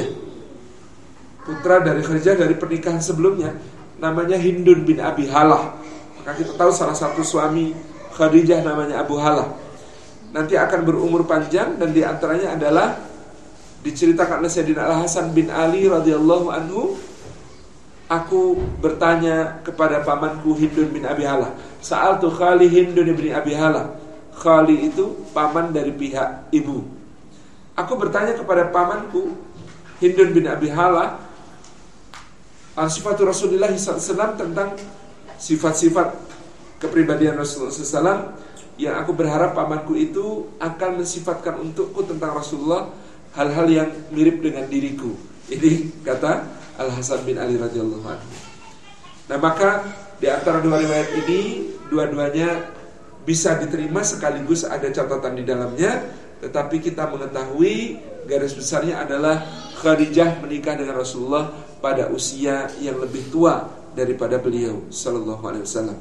putra dari Khadijah dari pernikahan sebelumnya, namanya Hindun bin Abi Halah. Maka kita tahu salah satu suami Khadijah namanya Abu Halah. Nanti akan berumur panjang, dan diantaranya adalah diceritakan oleh Sayyidina Al-Hasan bin Ali radhiyallahu anhu, aku bertanya kepada pamanku Hindun bin Abi Halah. Sa'altu khali Hindun bin Abi Halah. Khali itu paman dari pihak ibu. Aku bertanya kepada pamanku Hindun bin Abi Halah sifat Rasulullah SAW, tentang sifat-sifat kepribadian Rasulullah SAW, yang aku berharap pamanku itu akan mensifatkan untukku tentang Rasulullah hal-hal yang mirip dengan diriku. Ini kata Al-Hasan bin Ali radhiyallahu anhu. Nah, maka di antara dua riwayat ini, dua-duanya bisa diterima sekaligus ada catatan di dalamnya, tetapi kita mengetahui garis besarnya adalah Khadijah menikah dengan Rasulullah pada usia yang lebih tua daripada beliau sallallahu alaihi wasallam.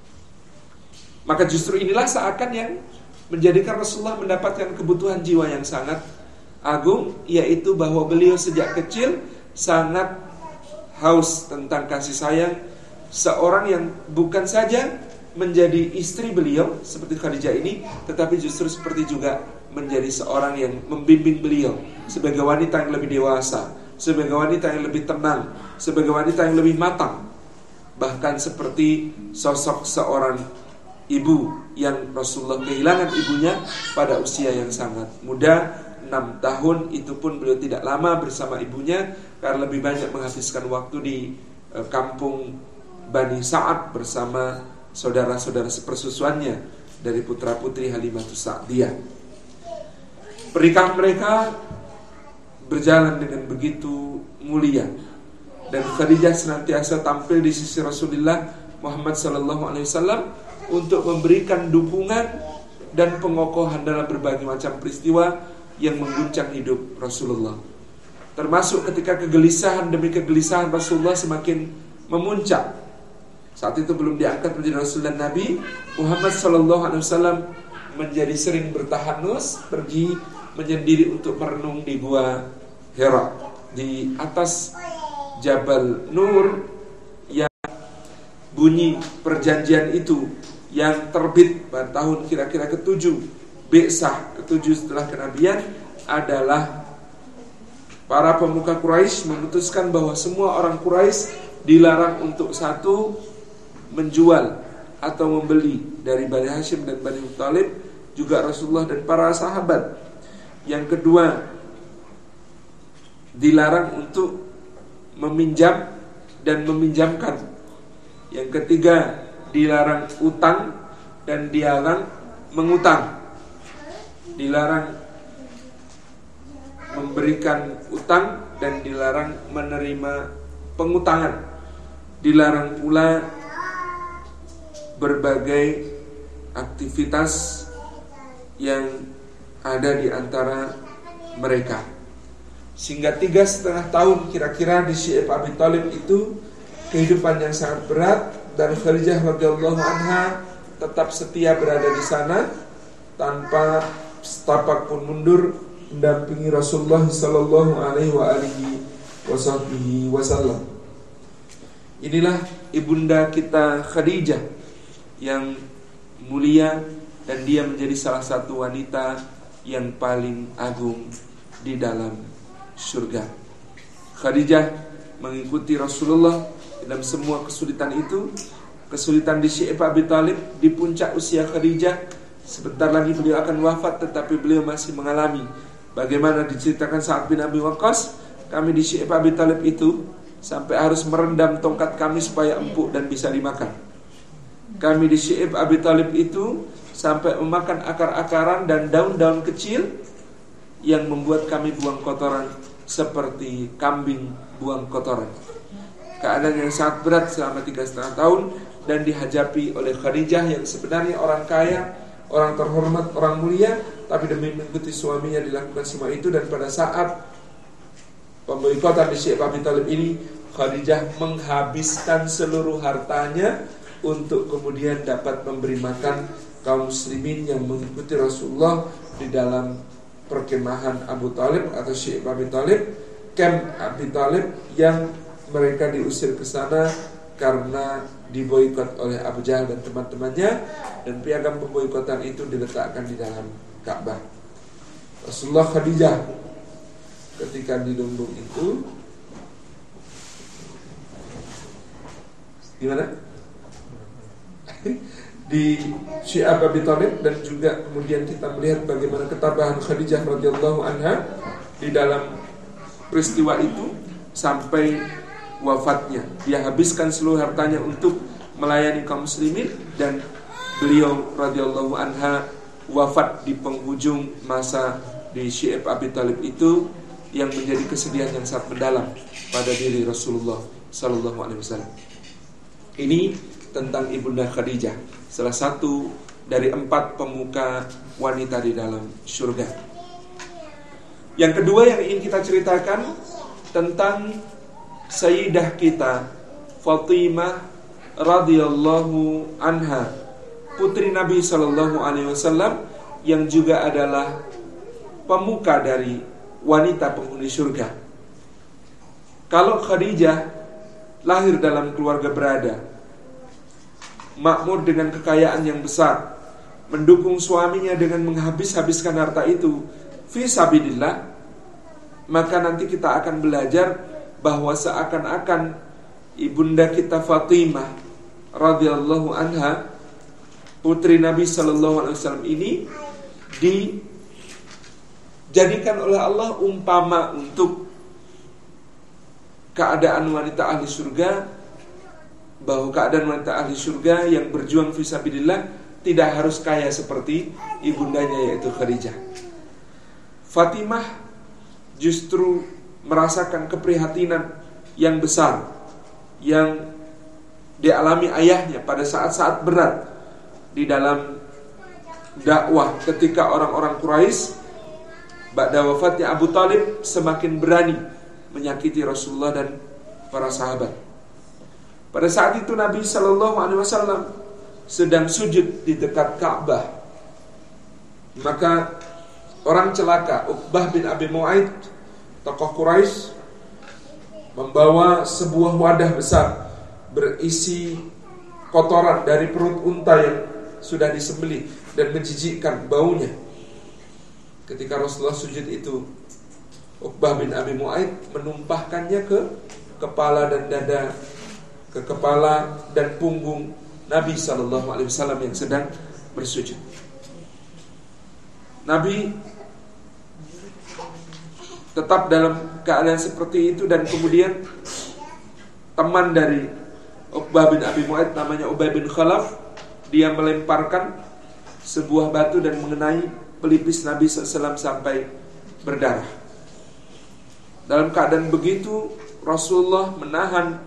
Maka justru inilah seakan yang menjadikan Rasulullah mendapatkan kebutuhan jiwa yang sangat agung, yaitu bahwa beliau sejak kecil sangat haus tentang kasih sayang seorang yang bukan saja menjadi istri beliau seperti Khadijah ini, tetapi justru seperti juga menjadi seorang yang membimbing beliau sebagai wanita yang lebih dewasa, sebagai wanita yang lebih tenang, sebagai wanita yang lebih matang, bahkan seperti sosok seorang ibu yang Rasulullah kehilangan ibunya pada usia yang sangat muda, 6 tahun. Itu pun beliau tidak lama bersama ibunya, karena lebih banyak menghabiskan waktu di kampung Bani Sa'ad bersama saudara-saudara sepersusuannya dari putra-putri Halimatus Sa'diyah. Pernikahan mereka berjalan dengan begitu mulia, dan Khadijah senantiasa tampil di sisi Rasulullah Muhammad SAW untuk memberikan dukungan dan pengokohan dalam berbagai macam peristiwa yang mengguncang hidup Rasulullah. Termasuk ketika kegelisahan demi kegelisahan Rasulullah semakin memuncak. Saat itu belum diangkat menjadi Rasul dan Nabi, Muhammad SAW menjadi sering bertahanus, pergi menyendiri untuk merenung di Gua Hira, di atas Jabal Nur, yang bunyi perjanjian itu yang terbit pada tahun kira-kira ke-7 Bi'sah, ke-7 setelah kenabian, adalah para pemuka Quraisy memutuskan bahwa semua orang Quraisy dilarang untuk satu, menjual atau membeli dari Bani Hashim dan Bani Muttalib, juga Rasulullah dan para sahabat. Yang kedua, dilarang untuk meminjam dan meminjamkan. Yang ketiga, dilarang utang dan dilarang mengutang. Dilarang memberikan utang dan dilarang menerima pengutangan. Dilarang pula berbagai aktivitas yang ada di antara mereka. Sehingga 3,5 tahun kira-kira di Syi'ib Abi Thalib itu kehidupan yang sangat berat, dan Khadijah radhiyallahu anha tetap setia berada di sana tanpa setapak pun mundur mendampingi Rasulullah sallallahu alaihi wasallam. Inilah ibunda kita Khadijah yang mulia, dan dia menjadi salah satu wanita yang paling agung di dalam surga. Khadijah mengikuti Rasulullah dalam semua kesulitan itu. Kesulitan di Syi'ib Abi Thalib, di puncak usia Khadijah, sebentar lagi beliau akan wafat, tetapi beliau masih mengalami bagaimana diceritakan Sa'ad bin Abi Waqqas, kami di Syi'ib Abi Thalib itu sampai harus merendam tongkat kami supaya empuk dan bisa dimakan. Kami di Syi'ib Abi Thalib itu sampai memakan akar-akaran dan daun-daun kecil yang membuat kami buang kotoran seperti kambing buang kotoran. Keadaan yang sangat berat selama 3,5 tahun, dan dihajapi oleh Khadijah yang sebenarnya orang kaya, orang terhormat, orang mulia, tapi demi mengikuti suaminya dilakukan semua itu. Dan pada saat pemboikotan di Syi'ib Abi Thalib ini, Khadijah menghabiskan seluruh hartanya untuk kemudian dapat memberi makan kaum muslimin yang mengikuti Rasulullah di dalam perkemahan Abu Thalib atau Syi'ib Abi Thalib. camp Abi Thalib yang mereka diusir ke sana karena diboikot oleh Abu Jahal dan teman-temannya, dan piagam pemboikotan itu diletakkan di dalam Ka'bah. Rasulullah Khadijah ketika di lumbung itu gimana? Di Syi'ab Abi Thalib, dan juga kemudian kita melihat bagaimana ketabahan Khadijah radhiyallahu anha di dalam peristiwa itu sampai wafatnya. Dia habiskan seluruh hartanya untuk melayani kaum muslimin, dan beliau radhiyallahu anha wafat di penghujung masa di Syi'ab Abi Thalib itu, yang menjadi kesedihan yang sangat mendalam pada diri Rasulullah sallallahu alaihi wasallam. Ini tentang Ibunda Khadijah, salah satu dari 4 pemuka wanita di dalam surga. Yang kedua yang ingin kita ceritakan tentang Sayyidah kita Fatimah radhiyallahu anha, putri Nabi sallallahu alaihi wasallam, yang juga adalah pemuka dari wanita penghuni surga. Kalau Khadijah lahir dalam keluarga berada, makmur dengan kekayaan yang besar, mendukung suaminya dengan menghabis-habiskan harta itu fi sabilillah, maka nanti kita akan belajar bahwa seakan-akan ibunda kita Fatimah radhiyallahu anha, putri Nabi sallallahu alaihi wasallam ini dijadikan oleh Allah umpama untuk keadaan wanita ahli surga, bahwa keadaan wanita ahli surga yang berjuang fisabilillah tidak harus kaya seperti ibundanya yaitu Khadijah. Fatimah justru merasakan keprihatinan yang besar yang dialami ayahnya pada saat-saat berat di dalam dakwah, ketika orang-orang Quraisy ba'da wafatnya Abu Thalib semakin berani menyakiti Rasulullah dan para sahabat. Pada saat itu Nabi sallallahu alaihi wasallam sedang sujud di dekat Ka'bah. Maka orang celaka Uqbah bin Abi Mu'aid, tokoh Quraisy, membawa sebuah wadah besar berisi kotoran dari perut unta yang sudah disembelih dan menjijikkan baunya. Ketika Rasulullah sujud itu, Uqbah bin Abi Mu'aid menumpahkannya ke kepala dan dada, ke kepala dan punggung Nabi sallallahu alaihi wasallam yang sedang bersujud. Nabi tetap dalam keadaan seperti itu, dan kemudian teman dari Uqbah bin Abi Mu'aid namanya Ubay bin Khalaf, dia melemparkan sebuah batu dan mengenai pelipis Nabi SAW sampai berdarah. Dalam keadaan begitu, Rasulullah menahan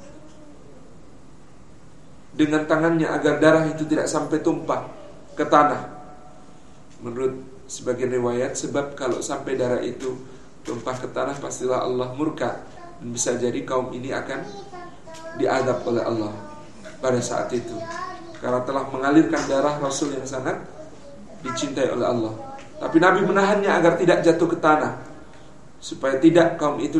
dengan tangannya agar darah itu tidak sampai tumpah ke tanah. Menurut sebagian riwayat, sebab kalau sampai darah itu tumpah ke tanah, pastilah Allah murka, dan bisa jadi kaum ini akan diazab oleh Allah pada saat itu, karena telah mengalirkan darah Rasul yang sangat dicintai oleh Allah. Tapi Nabi menahannya agar tidak jatuh ke tanah, supaya tidak kaum itu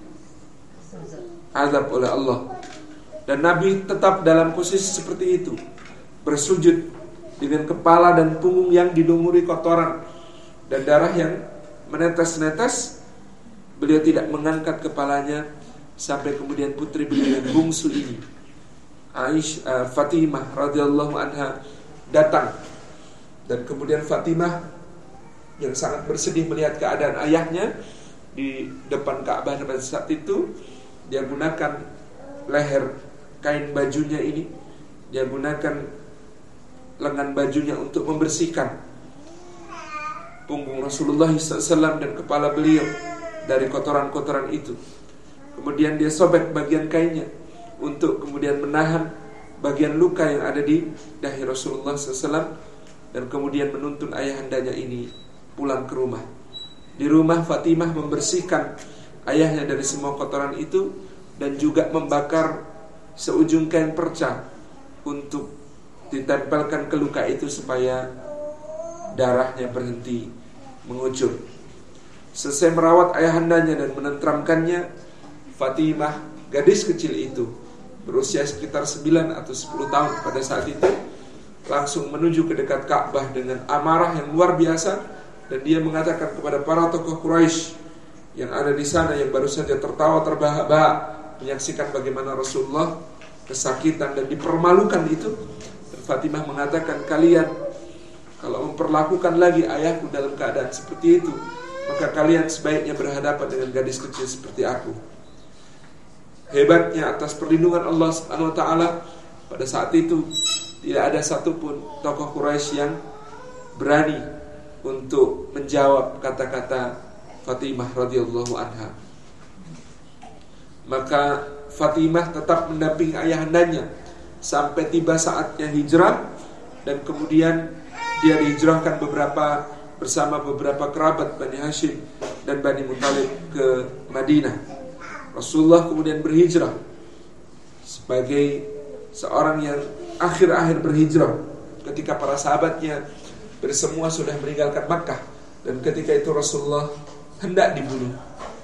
diazab oleh Allah. Dan Nabi tetap dalam posisi seperti itu, bersujud dengan kepala dan punggung yang dilumuri kotoran dan darah yang menetes-netes. Beliau tidak mengangkat kepalanya sampai kemudian putri beliau yang bungsu ini, Fatimah radhiyallahu anha, datang. Dan kemudian Fatimah yang sangat bersedih melihat keadaan ayahnya di depan Ka'bah pada saat itu, dia gunakan leher kain bajunya ini, dia gunakan lengan bajunya untuk membersihkan punggung Rasulullah SAW dan kepala beliau dari kotoran-kotoran itu. Kemudian dia sobek bagian kainnya untuk kemudian menahan bagian luka yang ada di dahi Rasulullah SAW, dan kemudian menuntun ayahandanya ini pulang ke rumah. Di rumah Fatimah membersihkan ayahnya dari semua kotoran itu, dan juga membakar seujung kain perca untuk ditempelkan ke luka itu supaya darahnya berhenti mengucur. Selesai merawat ayahandanya dan menenteramkannya, Fatimah, gadis kecil itu berusia sekitar 9 atau 10 tahun pada saat itu, langsung menuju ke dekat Ka'bah dengan amarah yang luar biasa. Dan dia mengatakan kepada para tokoh Quraisy yang ada di sana, yang baru saja tertawa terbahak-bahak menyaksikan bagaimana Rasulullah kesakitan dan dipermalukan itu, Fatimah mengatakan, kalian kalau memperlakukan lagi ayahku dalam keadaan seperti itu, maka kalian sebaiknya berhadapan dengan gadis kecil seperti aku. Hebatnya atas perlindungan Allah Subhanahu wa taala, pada saat itu tidak ada satupun tokoh Quraisy yang berani untuk menjawab kata-kata Fatimah radhiyallahu anha. Maka Fatimah tetap mendampingi ayahandanya sampai tiba saatnya hijrah, dan kemudian dia dihijrahkan bersama beberapa kerabat Bani Hashim dan Bani Muthalib ke Madinah. Rasulullah kemudian berhijrah sebagai seorang yang akhir-akhir berhijrah ketika para sahabatnya bersemua sudah meninggalkan Makkah, dan ketika itu Rasulullah hendak dibunuh.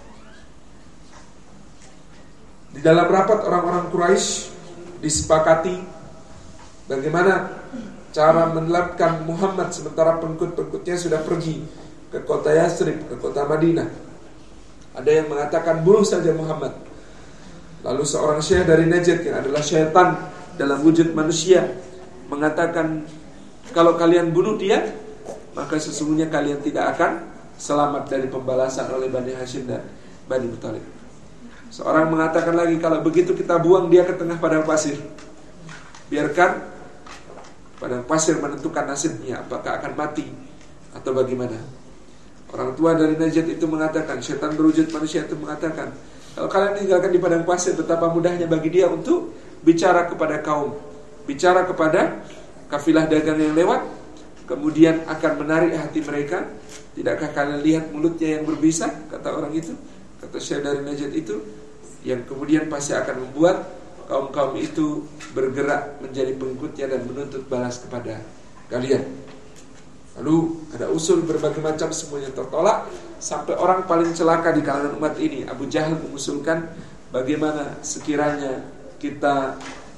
Di dalam rapat orang-orang Quraisy disepakati bagaimana cara menelapkan Muhammad sementara pengikut-pengikutnya sudah pergi ke kota Yathrib, ke kota Madinah. Ada yang mengatakan bunuh saja Muhammad. Lalu seorang syekh dari Najd yang adalah syaitan dalam wujud manusia mengatakan, kalau kalian bunuh dia, maka sesungguhnya kalian tidak akan selamat dari pembalasan oleh Bani Hashim dan Bani Muthalib. Seorang mengatakan lagi, kalau begitu kita buang dia ke tengah padang pasir, biarkan padang pasir menentukan nasibnya, apakah akan mati atau bagaimana. Orang tua dari Najd itu mengatakan, syaitan berwujud manusia itu mengatakan, kalau kalian tinggalkan di padang pasir, betapa mudahnya bagi dia untuk bicara kepada kaum, bicara kepada kafilah dagang yang lewat, kemudian akan menarik hati mereka. Tidakkah kalian lihat mulutnya yang berbisa, kata orang itu, kata syekh dari Najd itu, yang kemudian pasti akan membuat kaum-kaum itu bergerak menjadi pengikutnya dan menuntut balas kepada kalian. Lalu ada usul berbagai macam, semuanya tertolak, sampai orang paling celaka di kalangan umat ini, Abu Jahal, mengusulkan bagaimana sekiranya kita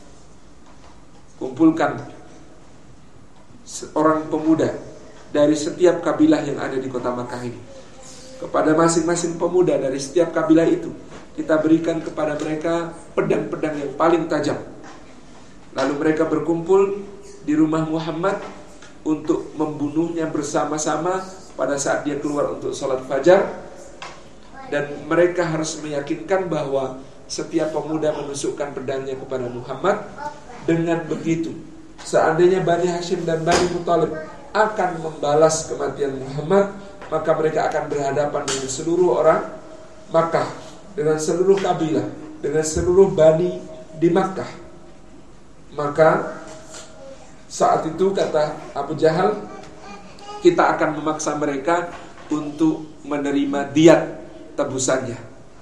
kumpulkan seorang pemuda dari setiap kabilah yang ada di kota Makkah ini. Kepada masing-masing pemuda dari setiap kabilah itu kita berikan kepada mereka pedang-pedang yang paling tajam. Lalu mereka berkumpul di rumah Muhammad untuk membunuhnya bersama-sama pada saat dia keluar untuk sholat fajar. Dan mereka harus meyakinkan bahwa setiap pemuda menusukkan pedangnya kepada Muhammad. Dengan begitu, seandainya Bani Hashim dan Bani Muthalib akan membalas kematian Muhammad, maka mereka akan berhadapan dengan seluruh orang Makkah, dengan seluruh kabilah, dengan seluruh Bani di Makkah. Maka saat itu, kata Abu Jahal, kita akan memaksa mereka untuk menerima diat tebusannya.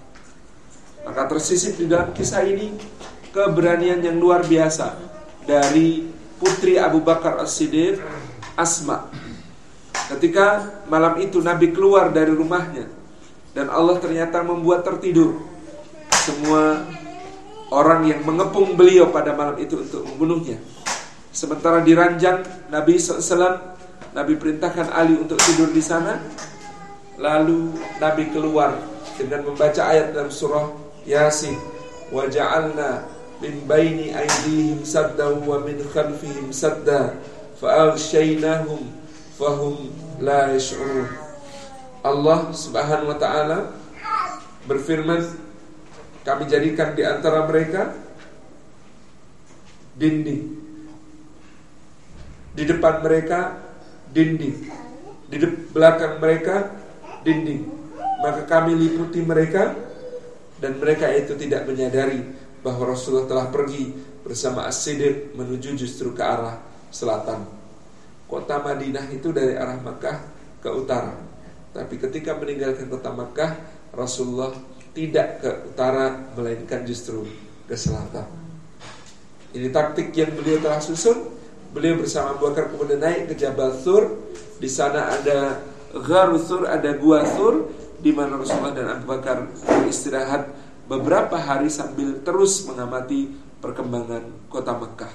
Maka tersisip di dalam kisah ini keberanian yang luar biasa dari putri Abu Bakar As-Siddiq, Asma. Ketika malam itu Nabi keluar dari rumahnya, dan Allah ternyata membuat tertidur semua orang yang mengepung beliau pada malam itu untuk membunuhnya. Sementara di ranjang Nabi SAW, Nabi perintahkan Ali untuk tidur di sana. Lalu Nabi keluar dengan membaca ayat dalam surah Yasin, wa ja'alna min baini aydihim sadda wa min khalfihim sadda fa aghshaynahum fahum la yash'urun. Allah Subhanahu wa taala berfirman, kami jadikan di antara mereka dinding, di depan mereka dinding, di belakang mereka dinding. Maka kami liputi mereka, dan mereka itu tidak menyadari bahwa Rasulullah telah pergi bersama As-Siddiq menuju justru ke arah selatan. Kota Madinah itu dari arah Makkah ke utara, tapi ketika meninggalkan kota Makkah, Rasulullah tidak ke utara, melainkan justru ke selatan. Ini taktik yang beliau telah susun. Beliau bersama Abu Bakar kemudian naik ke Jabal Thur. Di sana ada Gharu Thur, ada Gua Thur, di mana Rasulullah dan Abu Bakar beristirahat beberapa hari sambil terus mengamati perkembangan kota Mekah.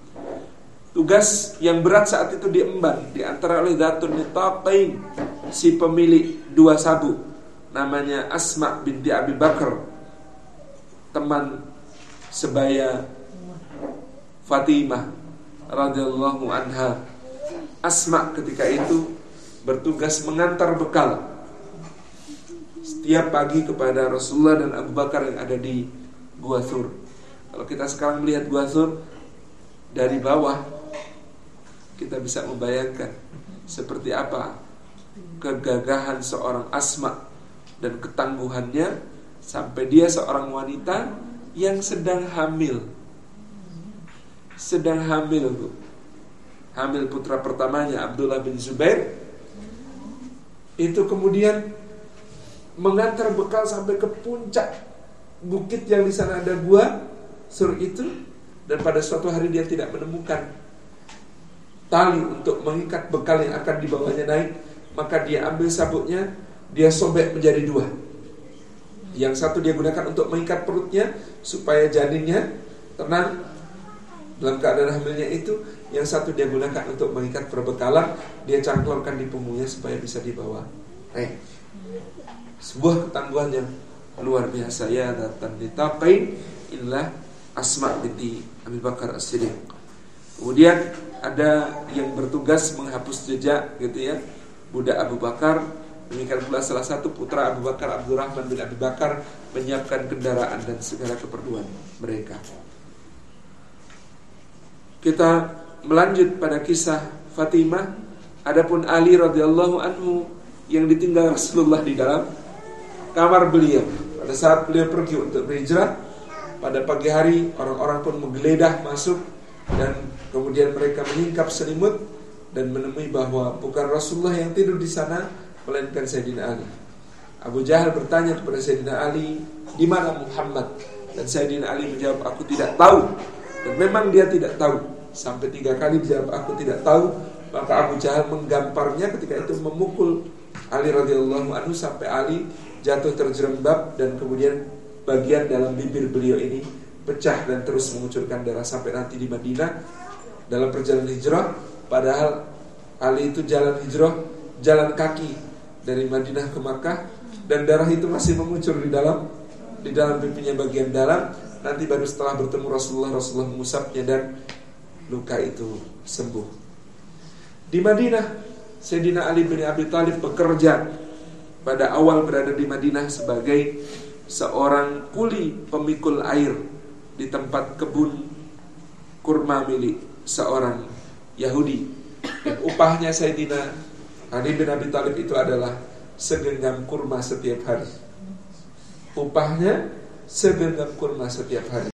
Tugas yang berat saat itu diemban di antara oleh Dzatun Nitaqain, si pemilik dua sabuk, namanya Asma binti Abi Bakar, teman sebaya Fatimah radhiyallahu anha. Asma ketika itu bertugas mengantar bekal setiap pagi kepada Rasulullah dan Abu Bakar yang ada di Gua Thur. Kalau kita sekarang melihat Gua Thur dari bawah, kita bisa membayangkan seperti apa kegagahan seorang Asma dan ketangguhannya sampai dia seorang wanita yang sedang hamil. Sedang hamil, Bu. Hamil putra pertamanya Abdullah bin Zubair. Itu kemudian mengantar bekal sampai ke puncak bukit yang di sana ada Gua Thur itu, dan pada suatu hari dia tidak menemukan tali untuk mengikat bekal yang akan dibawanya naik, maka dia ambil sabuknya, dia sobek menjadi dua. Yang satu dia gunakan untuk mengikat perutnya supaya janinnya tenang dalam keadaan hamilnya itu. Yang satu dia gunakan untuk mengikat perbekalan, dia cangklongkan di punggungnya supaya bisa dibawa naik. Sebuah ketangguhan yang luar biasa. Ya Dzatun Nitaqain inilah Asma binti Abi Bakar As-Siddiq. Kemudian ada yang bertugas menghapus jejak gitu ya, budak Abu Bakar. Demikian pula salah satu putra Abu Bakar, Abdurrahman bin Abi Bakar, menyiapkan kendaraan dan segala keperluan mereka. Kita melanjut pada kisah Fatimah. Adapun Ali radhiyallahu anhu yang ditinggal Rasulullah di dalam kamar beliau pada saat beliau pergi untuk berhijrah. Pada pagi hari orang-orang pun menggeledah masuk, dan kemudian mereka menyingkap selimut dan menemui bahwa bukan Rasulullah yang tidur di sana, melainkan Sayyidina Ali. Abu Jahal bertanya kepada Sayyidina Ali, di mana Muhammad? Dan Sayyidina Ali menjawab, aku tidak tahu. Dan memang dia tidak tahu. Sampai 3 kali dijawab aku tidak tahu. Maka Abu Jahal menggamparnya ketika itu, memukul Ali radhiyallahu anhu sampai Ali jatuh terjerembab, dan kemudian bagian dalam bibir beliau ini pecah dan terus mengucurkan darah sampai nanti di Madinah dalam perjalanan hijrah. Padahal Ali itu jalan hijrah, jalan kaki dari Madinah ke Makkah, dan darah itu masih mengucur di dalam pipinya bagian dalam. Nanti baru setelah bertemu Rasulullah mengusapnya dan luka itu sembuh. Di Madinah, Sayyidina Ali bin Abi Thalib bekerja pada awal berada di Madinah sebagai seorang kuli pemikul air di tempat kebun kurma milik seorang Yahudi. Dan upahnya Sayyidina Ali bin Abi Thalib itu adalah segenggam kurma setiap hari. Upahnya segenggam kurma setiap hari.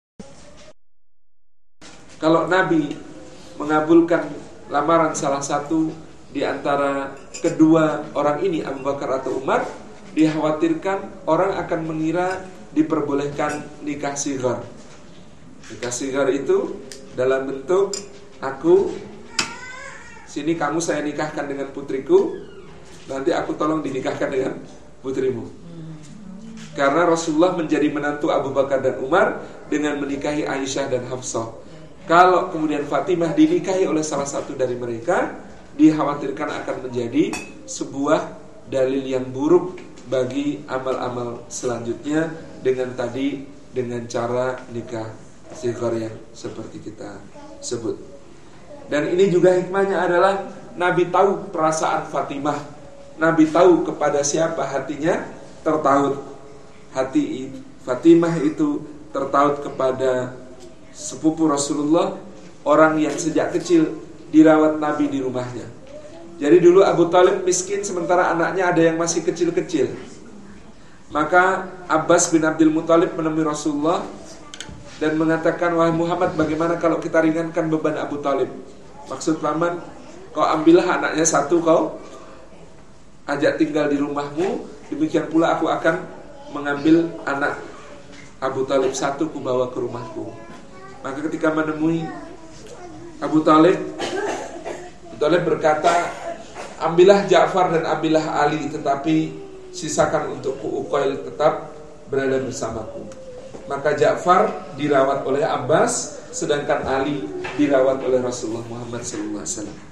Kalau Nabi mengabulkan lamaran salah satu di antara kedua orang ini, Abu Bakar atau Umar, dikhawatirkan orang akan mengira diperbolehkan nikah sighar. Nikah sighar itu dalam bentuk, aku sini kamu saya nikahkan dengan putriku, nanti aku tolong dinikahkan dengan putrimu. Karena Rasulullah menjadi menantu Abu Bakar dan Umar dengan menikahi Aisyah dan Hafsah. Kalau kemudian Fatimah dinikahi oleh salah satu dari mereka, dikhawatirkan akan menjadi sebuah dalil yang buruk bagi amal-amal selanjutnya dengan cara nikah sighar yang seperti kita sebut. Dan ini juga hikmahnya adalah Nabi tahu perasaan Fatimah. Nabi tahu kepada siapa hatinya tertaut. Hati Fatimah itu tertaut kepada sepupu Rasulullah, orang yang sejak kecil dirawat Nabi di rumahnya. Jadi dulu Abu Thalib miskin, sementara anaknya ada yang masih kecil-kecil. Maka Abbas bin Abdul Muthalib menemui Rasulullah dan mengatakan, wahai Muhammad, bagaimana kalau kita ringankan beban Abu Thalib? Maksud paman, kau ambillah anaknya satu, kau ajak tinggal di rumahmu. Demikian pula aku akan mengambil anak Abu Thalib satu, ku bawa ke rumahku. Maka ketika menemui Abu Thalib berkata, ambillah Ja'far dan ambillah Ali, tetapi sisakan untukku Uqail tetap berada bersamaku. Maka Ja'far dirawat oleh Abbas, sedangkan Ali dirawat oleh Rasulullah Muhammad sallallahu alaihi wasallam.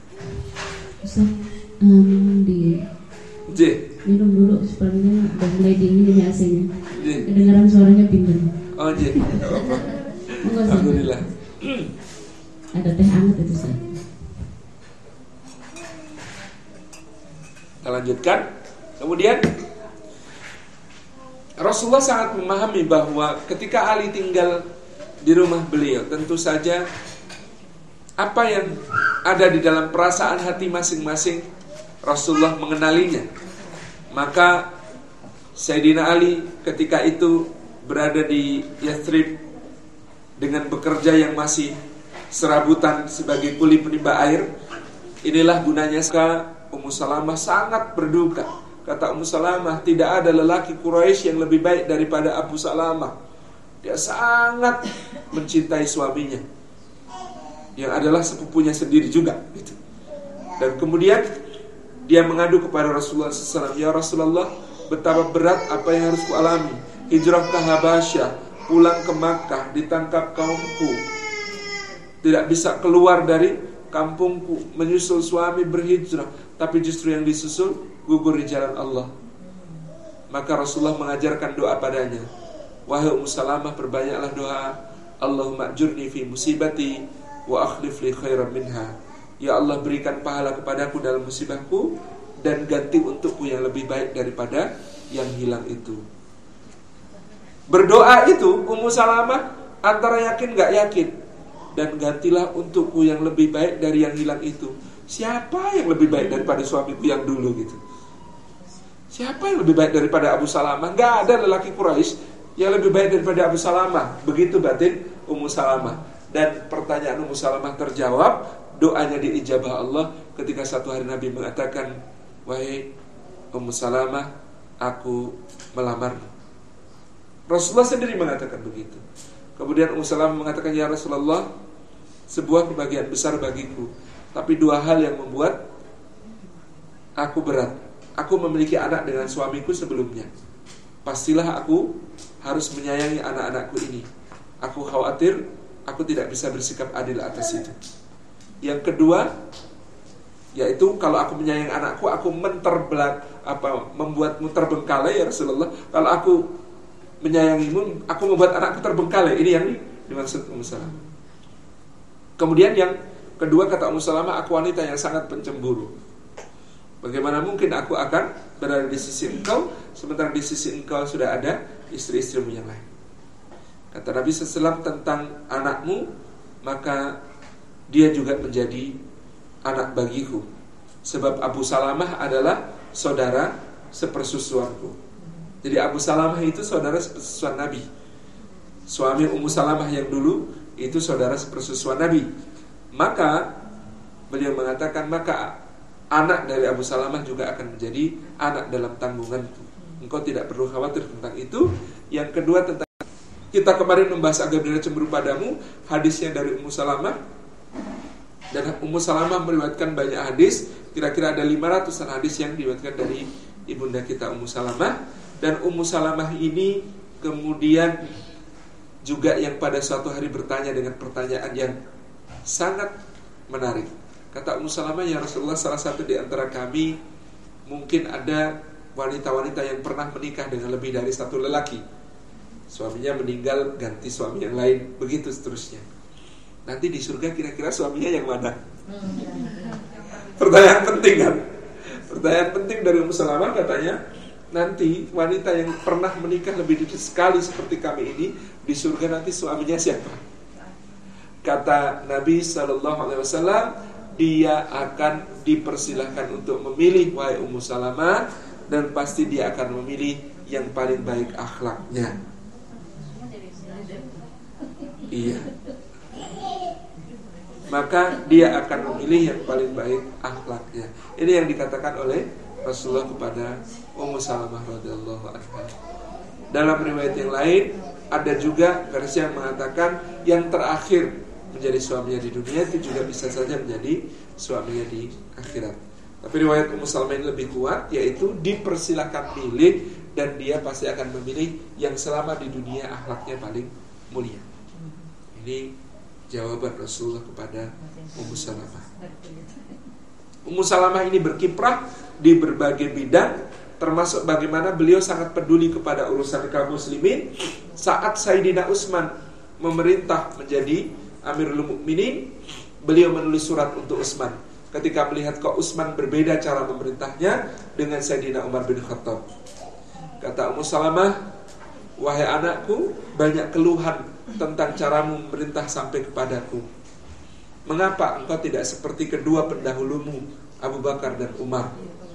Minum dulu, sepertinya udah mulai dingin ini AC-nya. Kedengaran suaranya pindah. Oh, jadi. Alhamdulillah. Ada teh hangat itu, Ustaz. Kita lanjutkan. Kemudian Rasulullah sangat memahami bahwa ketika Ali tinggal di rumah beliau, tentu saja apa yang ada di dalam perasaan hati masing-masing Rasulullah mengenalinya. Maka Sayyidina Ali ketika itu berada di Yathrib dengan bekerja yang masih serabutan sebagai kuli penimba air. Inilah gunanya Ummu Salamah sangat berduka. Kata Ummu Salamah, tidak ada lelaki Quraisy yang lebih baik daripada Abu Salamah. Dia sangat mencintai suaminya, yang adalah sepupunya sendiri juga gitu. Dan kemudian dia mengadu kepada Rasulullah SAW, ya Rasulullah, betapa berat apa yang harus kualami. Hijrah ke Habasyah, pulang ke Makkah, ditangkap kaumku, tidak bisa keluar dari kampungku, menyusul suami berhijrah, tapi justru yang disusul gugur di jalan Allah. Maka Rasulullah mengajarkan doa padanya, wahai Ummu Salamah, perbanyaklah doa, Allahumma ajurni fi musibati wa akhlif li khairan minha. Ya Allah, berikan pahala kepadaku dalam musibahku dan ganti untukku yang lebih baik daripada yang hilang itu. Berdoa itu Ummu Salamah antara yakin gak yakin. Dan gantilah untukku yang lebih baik dari yang hilang itu. Siapa yang lebih baik daripada suamiku yang dulu gitu? Siapa yang lebih baik daripada Abu Salamah? Gak ada lelaki Quraisy yang lebih baik daripada Abu Salamah. Begitu batin Ummu Salamah. Dan pertanyaan Ummu Salamah terjawab, doanya diijabah Allah ketika satu hari Nabi mengatakan, wahai Ummu Salamah, aku melamarmu. Rasulullah sendiri mengatakan begitu. Kemudian Ummu Salamah mengatakan, ya Rasulullah, sebuah kebahagiaan besar bagiku, tapi dua hal yang membuat aku berat. Aku memiliki anak dengan suamiku sebelumnya. Pastilah aku harus menyayangi anak-anakku ini. Aku khawatir aku tidak bisa bersikap adil atas itu. Yang kedua, yaitu kalau aku menyayangi anakku, aku membuatmu terbengkalai ya Rasulullah. Kalau aku menyayangimu, aku membuat anakku terbengkalai. Ini yang dimaksud Ummu Salamah. Kemudian yang kedua, kata Ummu Salamah, aku wanita yang sangat pencemburu. Bagaimana mungkin aku akan berada di sisi engkau sementara di sisi engkau sudah ada istri-istrimu yang lain. Kata Nabi SAW tentang anakmu, maka dia juga menjadi anak bagiku, sebab Abu Salamah adalah saudara sepersusuanku. Jadi Abu Salamah itu saudara sepersusuan Nabi. Suami Ummu Salamah yang dulu itu saudara sepersusuan Nabi. Maka beliau mengatakan, maka anak dari Abu Salamah juga akan menjadi anak dalam tanggunganku. Engkau tidak perlu khawatir tentang itu. Yang kedua, tentang kita kemarin membahas agar dia cemburu padamu, hadisnya dari Ummu Salamah. Dan Ummu Salamah meriwayatkan banyak hadis, kira-kira ada 500-an hadis yang diriwayatkan dari ibunda kita Ummu Salamah. Dan Ummu Salamah ini kemudian juga yang pada suatu hari bertanya dengan pertanyaan yang sangat menarik. Kata Ummu Salamah, ya Rasulullah, salah satu di antara kami mungkin ada wanita-wanita yang pernah menikah dengan lebih dari satu lelaki. Suaminya meninggal, ganti suami yang lain, begitu seterusnya. Nanti di surga kira-kira suaminya yang mana? Pertanyaan penting kan? Pertanyaan penting dari Ummu Salamah, katanya, nanti wanita yang pernah menikah lebih dari sekali seperti kami ini, di surga nanti suaminya siapa? Kata Nabi SAW, dia akan dipersilahkan untuk memilih, wahai Ummu Salamah, dan pasti dia akan memilih yang paling baik akhlaknya. Iya. Maka dia akan memilih yang paling baik akhlaknya. Ini yang dikatakan oleh Rasulullah kepada Ummu Salamah radhiyallahu anha. Dalam riwayat yang lain ada juga versi yang mengatakan yang terakhir menjadi suaminya di dunia itu juga bisa saja menjadi suaminya di akhirat. Tapi riwayat Ummu Salamah ini lebih kuat, yaitu dipersilakan pilih, dan dia pasti akan memilih yang selama di dunia akhlaknya paling mulia. Ini jawaban Rasulullah kepada Ummu Salamah. Ummu Salamah ini berkiprah di berbagai bidang, termasuk bagaimana beliau sangat peduli kepada urusan kaum muslimin. Saat Sayyidina Utsman memerintah menjadi Amirul Mukminin, beliau menulis surat untuk Utsman ketika melihat kok Utsman berbeda cara memerintahnya dengan Sayyidina Umar bin Khattab. Kata Ummu Salamah, wahai anakku, banyak keluhan tentang caramu memerintah sampai kepadaku. Mengapa engkau tidak seperti kedua pendahulumu, Abu Bakar dan Umar?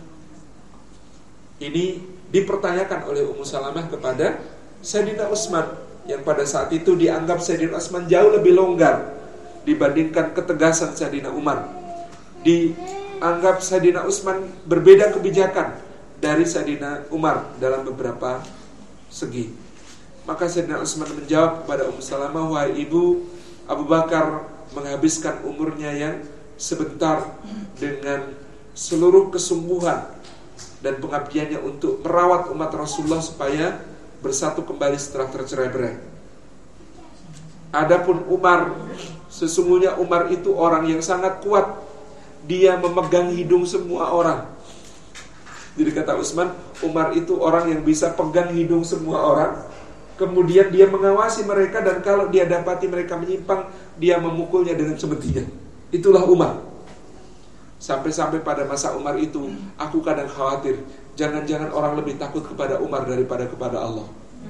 Ini dipertanyakan oleh Ummu Salamah kepada Sayyidina Utsman, yang pada saat itu dianggap Sayyidina Utsman jauh lebih longgar dibandingkan ketegasan Sayyidina Umar. Dianggap Sayyidina Utsman berbeda kebijakan dari Sayyidina Umar dalam beberapa segi. Maka Sayyidina Utsman menjawab kepada Ummu Salamah, wahai ibu, Abu Bakar menghabiskan umurnya yang sebentar dengan seluruh kesungguhan dan pengabdiannya untuk merawat umat Rasulullah supaya bersatu kembali setelah tercerai-berai. Adapun Umar, sesungguhnya Umar itu orang yang sangat kuat. Dia memegang hidung semua orang. Jadi kata Utsman, Umar itu orang yang bisa pegang hidung semua orang. Kemudian dia mengawasi mereka, dan kalau dia dapati mereka menyimpang, dia memukulnya dengan semetinya. Itulah Umar. Sampai-sampai pada masa Umar itu, aku kadang khawatir, jangan-jangan orang lebih takut kepada Umar daripada kepada Allah.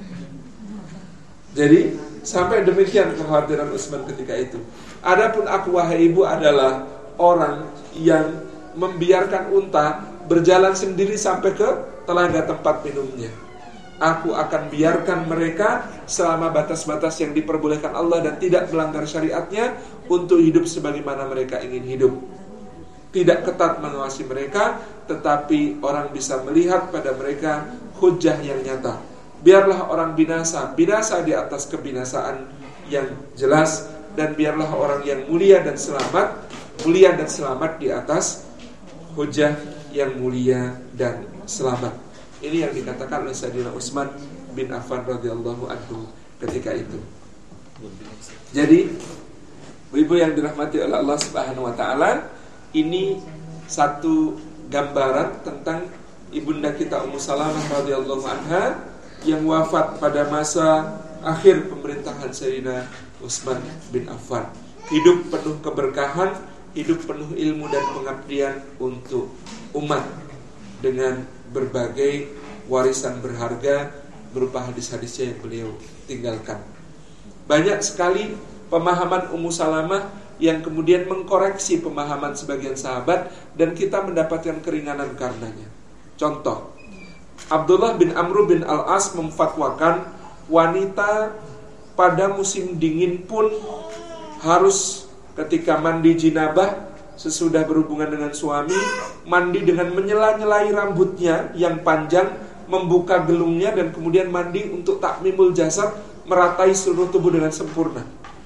Jadi sampai demikian kekhawatiran Utsman ketika itu. Adapun aku, wahai ibu, adalah orang yang membiarkan unta berjalan sendiri sampai ke telaga tempat minumnya. Aku akan biarkan mereka selama batas-batas yang diperbolehkan Allah dan tidak melanggar syariatnya untuk hidup sebagaimana mereka ingin hidup. Tidak ketat mengawasi mereka, tetapi orang bisa melihat pada mereka hujah yang nyata. Biarlah orang binasa di atas kebinasaan yang jelas, dan biarlah orang yang mulia dan selamat di atas hujah yang mulia dan selamat. Ini yang dikatakan oleh Sayyidina Utsman bin Affan radhiyallahu anhu ketika itu. Jadi, ibu yang dirahmati oleh Allah Subhanahu wa taala, ini satu gambaran tentang ibunda kita Ummu Salamah radhiyallahu anha yang wafat pada masa akhir pemerintahan Sayyidina Utsman bin Affan. Hidup penuh keberkahan, hidup penuh ilmu dan pengabdian untuk umat dengan berbagai warisan berharga berupa hadis-hadisnya yang beliau tinggalkan. Banyak sekali pemahaman Ummu Salamah yang kemudian mengkoreksi pemahaman sebagian sahabat, dan kita mendapatkan keringanan karenanya. Contoh, Abdullah bin Amr bin Al-As memfatwakan wanita pada musim dingin pun harus ketika mandi jinabah sesudah berhubungan dengan suami, mandi dengan menyela-nyelai rambutnya yang panjang, membuka gelungnya, dan kemudian mandi untuk takmimul jasad, meratai seluruh tubuh dengan sempurna.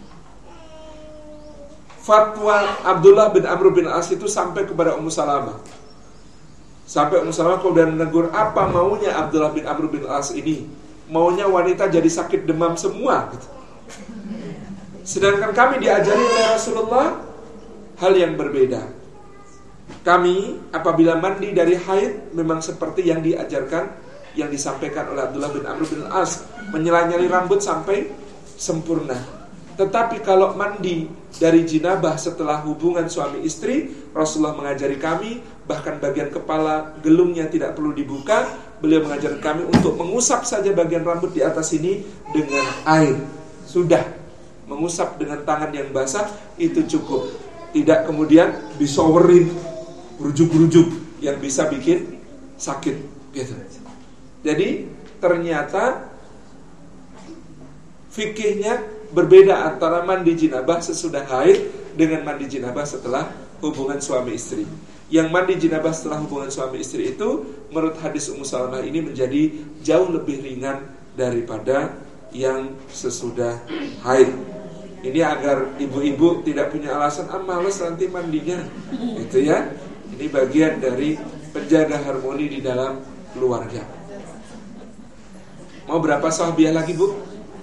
Fatwa Abdullah bin Amr bin As itu sampai kepada Ummu Salamah. Sampai Ummu Salamah kemudian menegur, apa maunya Abdullah bin Amr bin As ini? Maunya wanita jadi sakit demam semua gitu. Sedangkan kami diajari oleh Rasulullah hal yang berbeda. Kami apabila mandi dari haid memang seperti yang diajarkan, yang disampaikan oleh Abdullah bin Amr bin As, menyela-nyeli rambut sampai sempurna. Tetapi kalau mandi dari jinabah setelah hubungan suami istri, Rasulullah mengajari kami, bahkan bagian kepala gelungnya tidak perlu dibuka. Beliau mengajarkan kami untuk mengusap saja bagian rambut di atas ini dengan air. Sudah, mengusap dengan tangan yang basah itu cukup. Tidak kemudian disowerin, rujuk-rujuk yang bisa bikin sakit gitu. Jadi ternyata fikihnya berbeda antara mandi jinabah sesudah haid dengan mandi jinabah setelah hubungan suami istri. Yang mandi jinabah setelah hubungan suami istri itu menurut hadis Ummu Salamah ini menjadi jauh lebih ringan daripada yang sesudah haid. Ini agar ibu-ibu tidak punya alasan, males nanti mandinya gitu ya. Ini bagian dari penjaga harmoni di dalam keluarga. Mau berapa sahabiah lagi, Bu?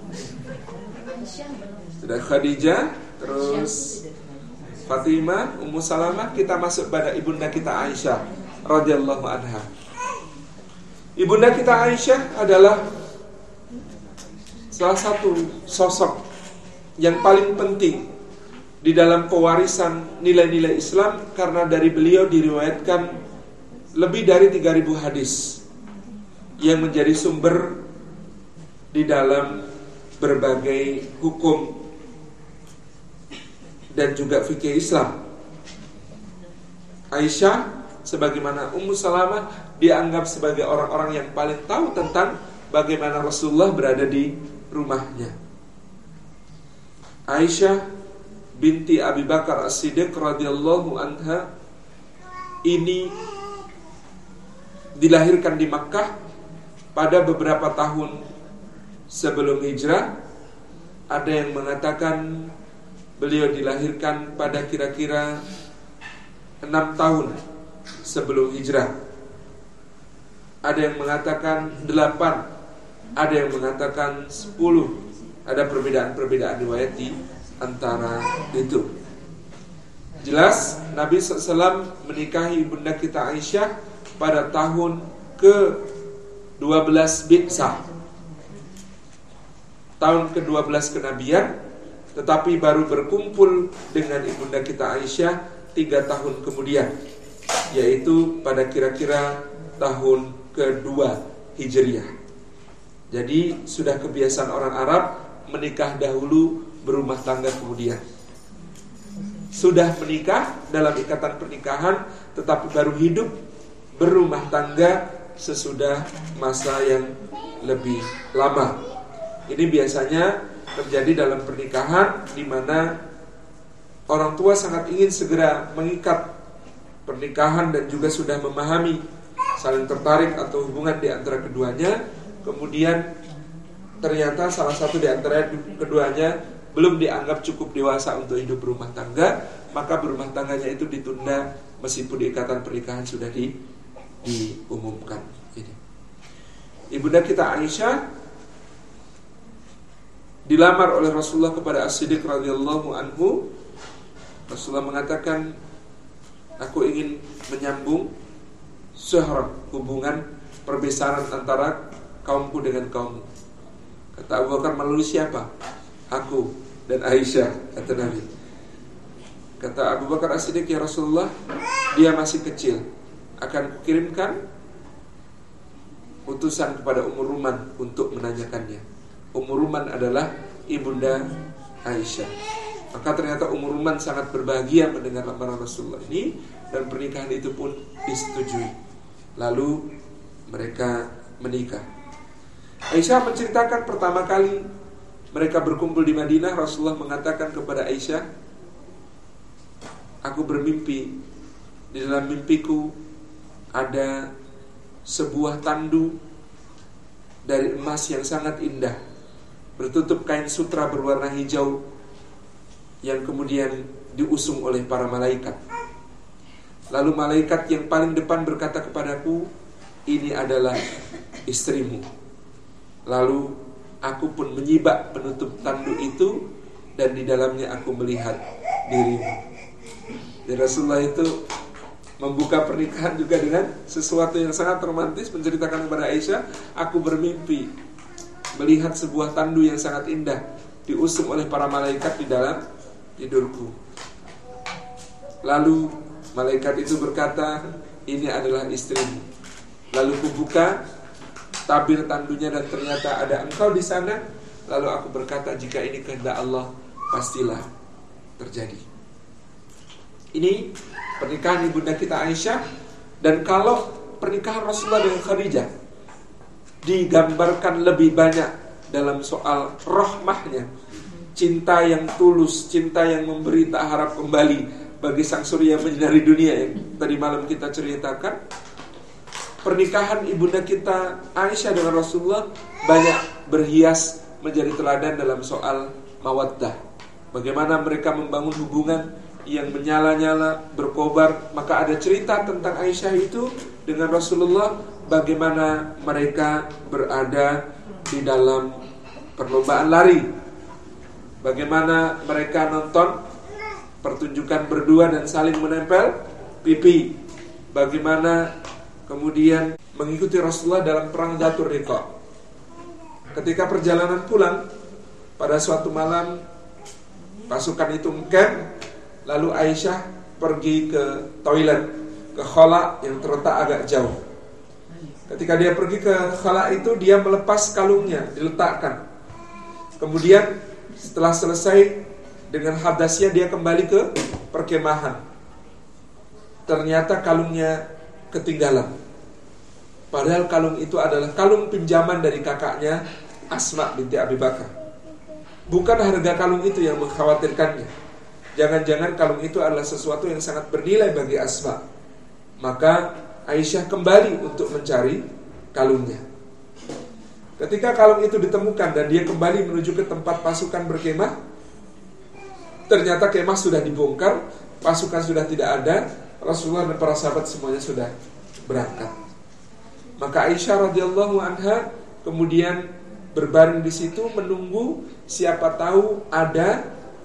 Sudah Khadijah, terus Fatimah, Ummu Salamah. Kita masuk pada ibunda kita Aisyah radhiyallahu anha. Ibunda kita Aisyah adalah salah satu sosok yang paling penting di dalam pewarisan nilai-nilai Islam, karena dari beliau diriwayatkan lebih dari 3.000 hadis yang menjadi sumber di dalam berbagai hukum dan juga fikih Islam. Aisyah sebagaimana Ummu Salamah dianggap sebagai orang-orang yang paling tahu tentang bagaimana Rasulullah berada di rumahnya. Aisyah binti Abi Bakar As-Siddiq radhiyallahu anha ini dilahirkan di Makkah pada beberapa tahun sebelum hijrah. Ada yang mengatakan beliau dilahirkan pada kira-kira 6 tahun sebelum hijrah. Ada yang mengatakan 8, ada yang mengatakan 10. Ada perbedaan-perbedaan riwayat di antara itu. Jelas Nabi SAW menikahi ibunda kita Aisyah pada tahun ke-12 Bi'sah, tahun ke-12 kenabian, tetapi baru berkumpul dengan ibunda kita Aisyah 3 tahun kemudian, yaitu pada kira-kira tahun ke-2 Hijriah. Jadi sudah kebiasaan orang Arab menikah dahulu, berumah tangga kemudian. Sudah menikah dalam ikatan pernikahan, tetapi baru hidup berumah tangga sesudah masa yang lebih lama. Ini biasanya terjadi dalam pernikahan di mana orang tua sangat ingin segera mengikat pernikahan dan juga sudah memahami saling tertarik atau hubungan di antara keduanya. Kemudian ternyata salah satu di antara keduanya belum dianggap cukup dewasa untuk hidup berumah tangga, maka berumah tangganya itu ditunda meskipun ikatan pernikahan sudah diumumkan. Ibunda kita Aisyah dilamar oleh Rasulullah kepada As-Siddiq radhiyallahu anhu. Rasulullah mengatakan, aku ingin menyambung hubungan perbesaran antara kaumku dengan kaummu. Kata Abu Bakar, melalui siapa? Aku dan Aisyah, kata Nabi. Kata Abu Bakar As-Siddiq, ya Rasulullah, dia masih kecil, akan kukirimkan utusan kepada Ummu Ruman untuk menanyakannya. Ummu Ruman adalah ibunda Aisyah. Maka ternyata Ummu Ruman sangat berbahagia mendengar lamaran Rasulullah ini, dan pernikahan itu pun disetujui. Lalu mereka menikah. Aisyah menceritakan pertama kali mereka berkumpul di Madinah, Rasulullah mengatakan kepada Aisyah, aku bermimpi, di dalam mimpiku ada sebuah tandu dari emas yang sangat indah, bertutup kain sutra berwarna hijau, yang kemudian diusung oleh para malaikat. Lalu malaikat yang paling depan berkata kepadaku, ini adalah istrimu. Lalu aku pun menyibak penutup tandu itu, dan di dalamnya aku melihat dirimu. Dan Rasulullah itu membuka pernikahan juga dengan sesuatu yang sangat romantis, menceritakan kepada Aisyah, aku bermimpi melihat sebuah tandu yang sangat indah diusung oleh para malaikat di dalam tidurku. Lalu malaikat itu berkata, ini adalah istrimu. Lalu kubuka tabir tandunya dan ternyata ada engkau di sana. Lalu aku berkata, jika ini kehendak Allah, pastilah terjadi. Ini pernikahan ibunda kita Aisyah. Dan kalau pernikahan Rasulullah dengan Khadijah digambarkan lebih banyak dalam soal rahmahnya, cinta yang tulus, cinta yang memberi tak harap kembali bagi sang surya menyinari dunia yang tadi malam kita ceritakan. Pernikahan ibunda kita Aisyah dengan Rasulullah banyak berhias menjadi teladan dalam soal mawaddah. Bagaimana mereka membangun hubungan yang menyala-nyala, berkobar. Maka ada cerita tentang Aisyah itu dengan Rasulullah, bagaimana mereka berada di dalam perlombaan lari, bagaimana mereka nonton pertunjukan berdua dan saling menempel pipi, bagaimana kemudian mengikuti Rasulullah dalam perang Dzatur Riqa. Ketika perjalanan pulang, pada suatu malam pasukan itu camp, lalu Aisyah pergi ke toilet, ke khala yang terletak agak jauh. Ketika dia pergi ke khala itu, dia melepas kalungnya, diletakkan. Kemudian setelah selesai dengan hadasnya, dia kembali ke perkemahan. Ternyata kalungnya ketinggalan. Padahal kalung itu adalah kalung pinjaman dari kakaknya Asma binti Abi Bakar. Bukan harga kalung itu yang mengkhawatirkannya. Jangan-jangan kalung itu adalah sesuatu yang sangat bernilai bagi Asma. Maka Aisyah kembali untuk mencari kalungnya. Ketika kalung itu ditemukan dan dia kembali menuju ke tempat pasukan berkemah, ternyata kemah sudah dibongkar, pasukan sudah tidak ada, Rasulullah dan para sahabat semuanya sudah berangkat. Maka Aisyah radhiyallahu anha kemudian berbaring di situ menunggu, siapa tahu ada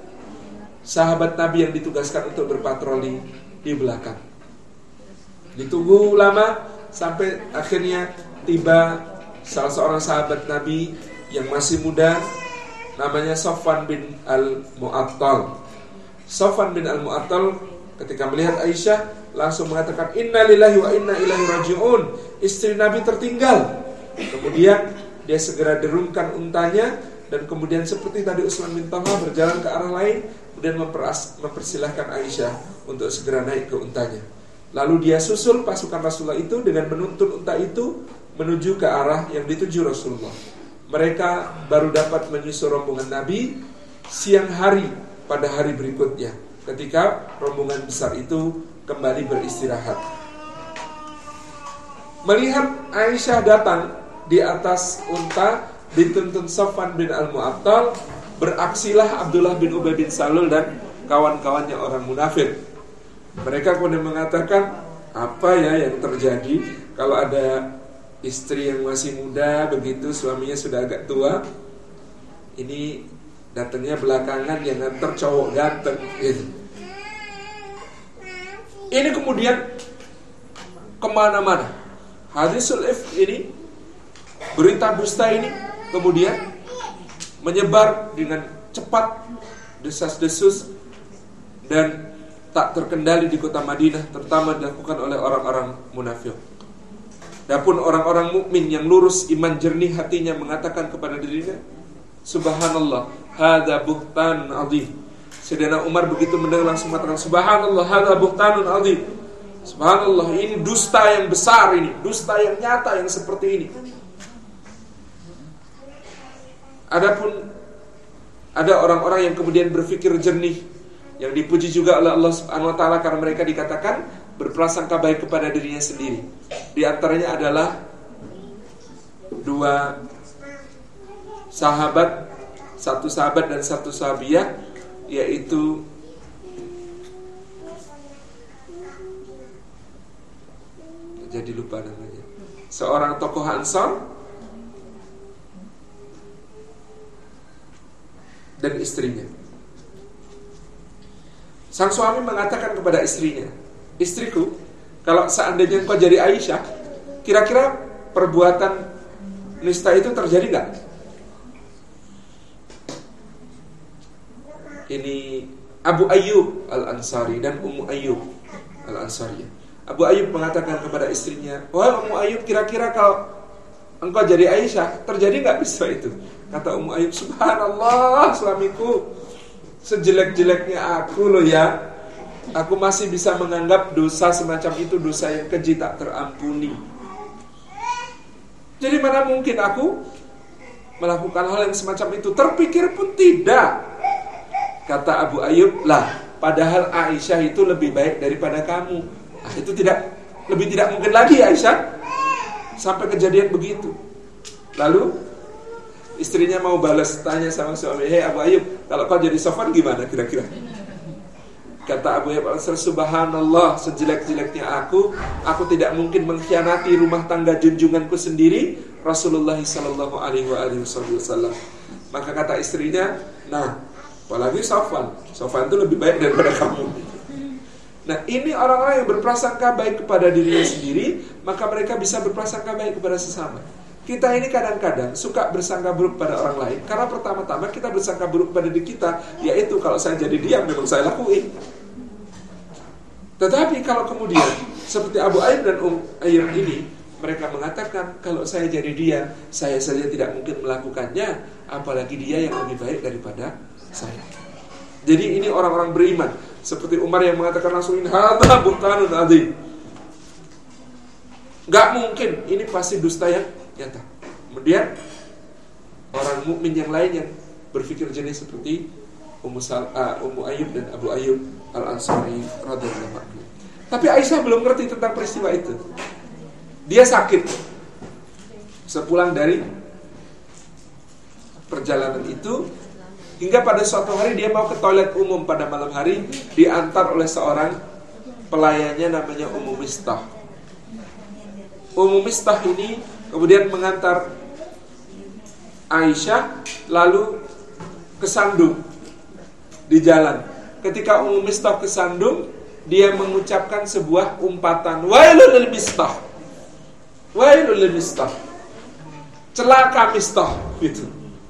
sahabat Nabi yang ditugaskan untuk berpatroli di belakang. Ditunggu lama sampai akhirnya tiba salah seorang sahabat Nabi yang masih muda, namanya Safwan bin Al-Mu'attal. Safwan bin Al-Mu'attal ketika melihat Aisyah langsung mengatakan, "Inna lillahi wa inna ilaihi raji'un." Istri Nabi tertinggal. Kemudian dia segera derungkan untanya, dan kemudian seperti tadi Utsman bin Talha berjalan ke arah lain, kemudian mempersilahkan Aisyah untuk segera naik ke untanya. Lalu dia susul pasukan Rasulullah itu dengan menuntun unta itu menuju ke arah yang dituju Rasulullah. Mereka baru dapat menyusul rombongan Nabi siang hari pada hari berikutnya, ketika rombongan besar itu kembali beristirahat. Melihat Aisyah datang di atas unta dituntun Safwan bin Al-Mu'attal, beraksilah Abdullah bin Ubay bin Salul dan kawan-kawannya orang munafik. Mereka kemudian mengatakan, apa ya yang terjadi kalau ada istri yang masih muda begitu, suaminya sudah agak tua, ini datangnya belakangan, yang nganter cowok ganteng gitu. Ini kemudian kemana-mana hadisul ifk ini, berita dusta ini kemudian menyebar dengan cepat, desas-desus, dan tak terkendali di kota Madinah, terutama dilakukan oleh orang-orang munafik. Adapun orang-orang mukmin yang lurus iman, jernih hatinya, mengatakan kepada dirinya, subhanallah, hadza buhtanun adzim. Sayyidina Umar begitu mendengar langsung mengatakan, subhanallah, hadza buhtanun adzim. Subhanallah, ini dusta yang besar, ini dusta yang nyata yang seperti ini. Adapun ada orang-orang yang kemudian berpikir jernih, yang dipuji juga oleh Allah Subhanahu wa taala karena mereka dikatakan berprasangka baik kepada dirinya sendiri. Di antaranya adalah dua sahabat, satu sahabat dan satu sahabiah, yaitu jadi lupa namanya, seorang tokoh Ansar dan istrinya. Sang suami mengatakan kepada istrinya, istriku, kalau seandainya engkau jadi Aisyah, kira-kira perbuatan nista itu terjadi gak? Ini Abu Ayyub Al-Ansari dan Ummu Ayyub Al-Ansari. Abu Ayyub mengatakan kepada istrinya, wahai Ummu Ayyub, kira-kira kalau engkau jadi Aisyah, terjadi gak peristiwa itu? Kata Ummu Ayyub, subhanallah, suamiku, sejelek-jeleknya aku loh ya, aku masih bisa menganggap dosa semacam itu dosa yang keji tak terampuni. Jadi mana mungkin aku melakukan hal yang semacam itu? Terpikir pun tidak. Kata Abu Ayyub, lah padahal Aisyah itu lebih baik daripada kamu. Itu lebih tidak mungkin lagi Aisyah sampai kejadian begitu. Lalu istrinya mau balas, tanya sama suami, hei Abu Ayyub, kalau kau jadi Safwan gimana kira-kira? Kata Abu Ayyub Al-Ansari, subhanallah, sejelek-jeleknya aku tidak mungkin mengkhianati rumah tangga junjunganku sendiri, Rasulullah sallallahu alaihi wasallam. Maka kata istrinya, nah, apalagi Sofwan itu lebih baik daripada kamu. Nah, ini orang-orang yang berprasangka baik kepada dirinya sendiri, maka mereka bisa berprasangka baik kepada sesama. Kita ini kadang-kadang suka bersangka buruk pada orang lain karena pertama-tama kita bersangka buruk pada diri kita, yaitu kalau saya jadi dia memang saya lakuin. Tetapi kalau kemudian seperti Abu Ayyub dan Ayyub ini, mereka mengatakan kalau saya jadi dia, saya saja tidak mungkin melakukannya, apalagi dia yang lebih baik daripada saya. Jadi ini orang-orang beriman. Seperti Umar yang mengatakan langsung, hadza buhtanun adzim. Gak mungkin, ini pasti dusta yang nyata. Kemudian orang mukmin yang lain yang berpikir jenis seperti Ummu Ayyub dan Abu Ayyub Al-Ansari radhiyallahu anhu. Tapi Aisyah belum ngerti tentang peristiwa itu. Dia sakit. Sepulang dari perjalanan itu, hingga pada suatu hari dia mau ke toilet umum pada malam hari, diantar oleh seorang pelayannya namanya Ummu Mistah. Ummu Mistah ini kemudian mengantar Aisyah lalu kesandung di jalan. Ketika Ummu Mistah kesandung, dia mengucapkan sebuah umpatan, wailul lil Mistah, wailul lil Mistah, celaka Mistah, gitu.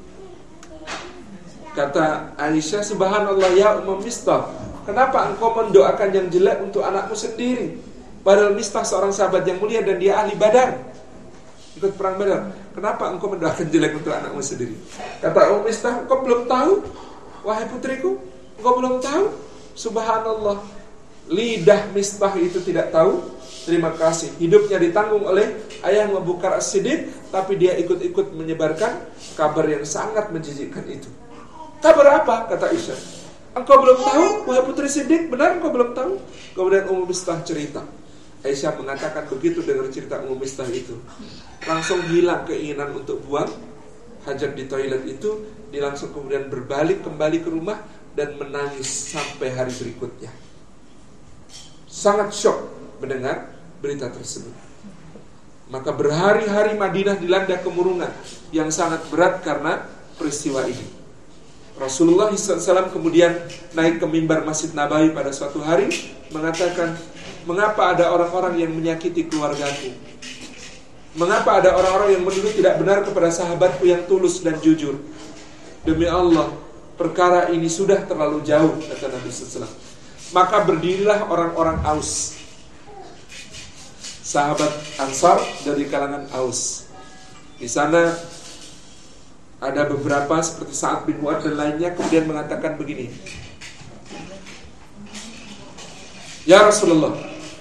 Kata Aisyah, subhanallah ya Ummu Mistah, kenapa engkau mendoakan yang jelek untuk anakmu sendiri? Padahal Mistah seorang sahabat yang mulia dan dia ahli Badar, ikut perang Badar. Kenapa engkau mendoakan jelek untuk anakmu sendiri? Kata Ummu Mistah, engkau belum tahu, wahai putriku, engkau belum tahu? Subhanallah, lidah Mistah itu tidak tahu terima kasih. Hidupnya ditanggung oleh ayah Abu Bakar As-Siddiq, tapi dia ikut-ikut menyebarkan kabar yang sangat menjijikkan itu. Kabar apa? Kata Aisyah, engkau belum tahu, wahai putri Siddiq, benar engkau belum tahu? Kemudian Ummu Mistah cerita. Aisyah mengatakan begitu dengar cerita Ummu Mistah itu, langsung hilang keinginan untuk buang hajat di toilet itu. Dia langsung kemudian berbalik kembali ke rumah dan menangis sampai hari berikutnya. Sangat syok mendengar berita tersebut. Maka berhari-hari Madinah dilanda kemurungan yang sangat berat karena peristiwa ini. Rasulullah SAW kemudian naik ke mimbar Masjid Nabawi pada suatu hari, mengatakan, mengapa ada orang-orang yang menyakiti keluargaku? Mengapa ada orang-orang yang menuduh tidak benar kepada sahabatku yang tulus dan jujur? Demi Allah, perkara ini sudah terlalu jauh, kata Nabi SAW. Maka berdirilah orang-orang Aus, sahabat Ansar dari kalangan Aus. Di sana ada beberapa seperti Sa'ad bin Mu'adz dan lainnya, kemudian mengatakan begini, ya Rasulullah,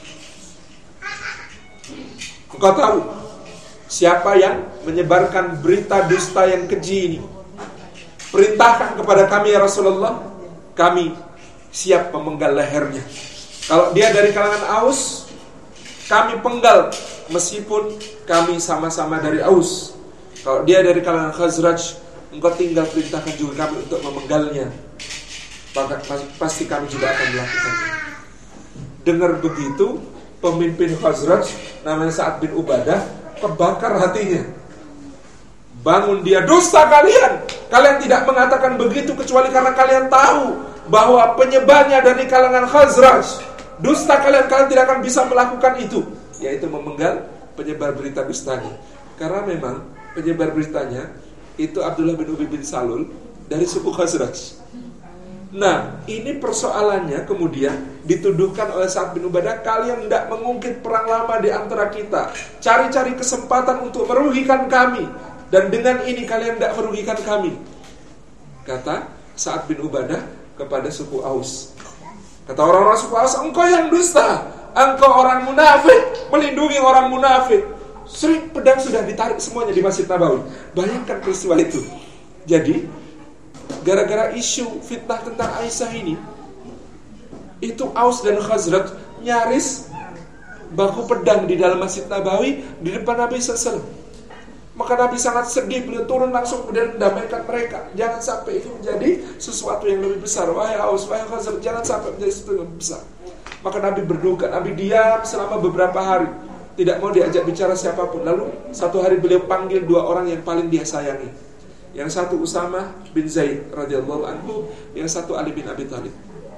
engkau tahu siapa yang menyebarkan berita dusta yang keji ini? Perintahkan kepada kami ya Rasulullah, kami siap memenggal lehernya. Kalau dia dari kalangan Aus, kami penggal meskipun kami sama-sama dari Aus. Kalau dia dari kalangan Khazraj, engkau tinggal perintahkan juga kami untuk memenggalnya, maka pasti kami juga akan melakukannya. Dengar begitu, pemimpin Khazraj namanya Sa'ad bin Ubadah kebakar hatinya. Bangun dia, dusta kalian tidak mengatakan begitu kecuali karena kalian tahu bahwa penyebarnya dari kalangan Khazraj. Dusta kalian tidak akan bisa melakukan itu, yaitu memenggal penyebar berita dustanya. Karena memang penyebar beritanya itu Abdullah bin Ubay bin Salul dari suku Khazraj. Nah, ini persoalannya kemudian dituduhkan oleh Sa'ad bin Ubadah, kalian tidak mengungkit perang lama di antara kita, cari-cari kesempatan untuk merugikan kami, dan dengan ini kalian tidak merugikan kami. Kata Sa'ad bin Ubadah kepada suku Aus. Kata orang-orang suku Aus, engkau yang dusta, engkau orang munafik, melindungi orang munafik. Sering pedang sudah ditarik semuanya di Masjid Nabawi. Bayangkan peristiwa itu. Jadi gara-gara isu fitnah tentang Aisyah ini, itu Aus dan Khazraj nyaris baku pedang di dalam Masjid Nabawi di depan Nabi SAW. Maka Nabi sangat sedih, beliau turun langsung kemudian mendamaikan mereka. Jangan sampai itu menjadi sesuatu yang lebih besar. Wahai Aus, wahai Khazraj, jangan sampai menjadi sesuatu yang lebih besar. Maka Nabi berduka, Nabi diam selama beberapa hari, tidak mau diajak bicara siapapun. Lalu satu hari beliau panggil dua orang yang paling dia sayangi. Yang satu Usamah bin Zaid radhiyallahu anhu, yang satu Ali bin Abi Thalib.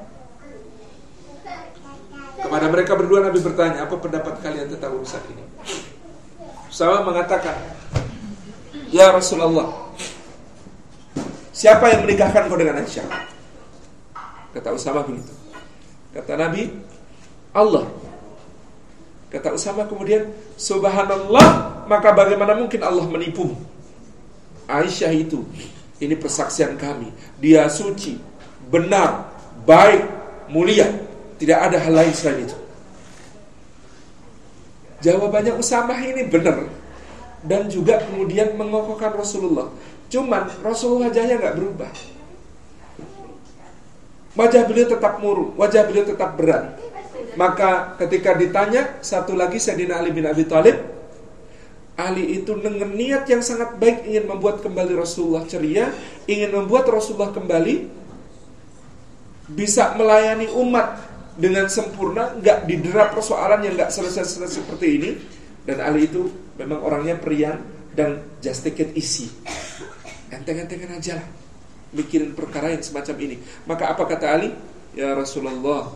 Kepada mereka berdua Nabi bertanya, apa pendapat kalian tentang urusan ini? Usamah mengatakan, ya Rasulullah, siapa yang menikahkan kau dengan Aisyah? Kata Usamah begitu. Kata Nabi, Allah. Kata Usamah kemudian, subhanallah, maka bagaimana mungkin Allah menipu? Aisyah itu, ini persaksian kami, dia suci, benar, baik, mulia, tidak ada hal lain selain itu. Jawabannya Usamah ini benar, dan juga kemudian mengokohkan Rasulullah. Cuman Rasulullah wajahnya gak berubah. Wajah beliau tetap murung, wajah beliau tetap berat. Maka ketika ditanya satu lagi Sayyidina Ali bin Abi Thalib, Ali itu dengan niat yang sangat baik ingin membuat kembali Rasulullah ceria, ingin membuat Rasulullah kembali bisa melayani umat dengan sempurna, gak didera persoalan yang gak selesai-selesai seperti ini. Dan Ali itu memang orangnya periang dan just take it easy, enteng-entengan aja lah mikirin perkara yang semacam ini. Maka apa kata Ali? Ya Rasulullah,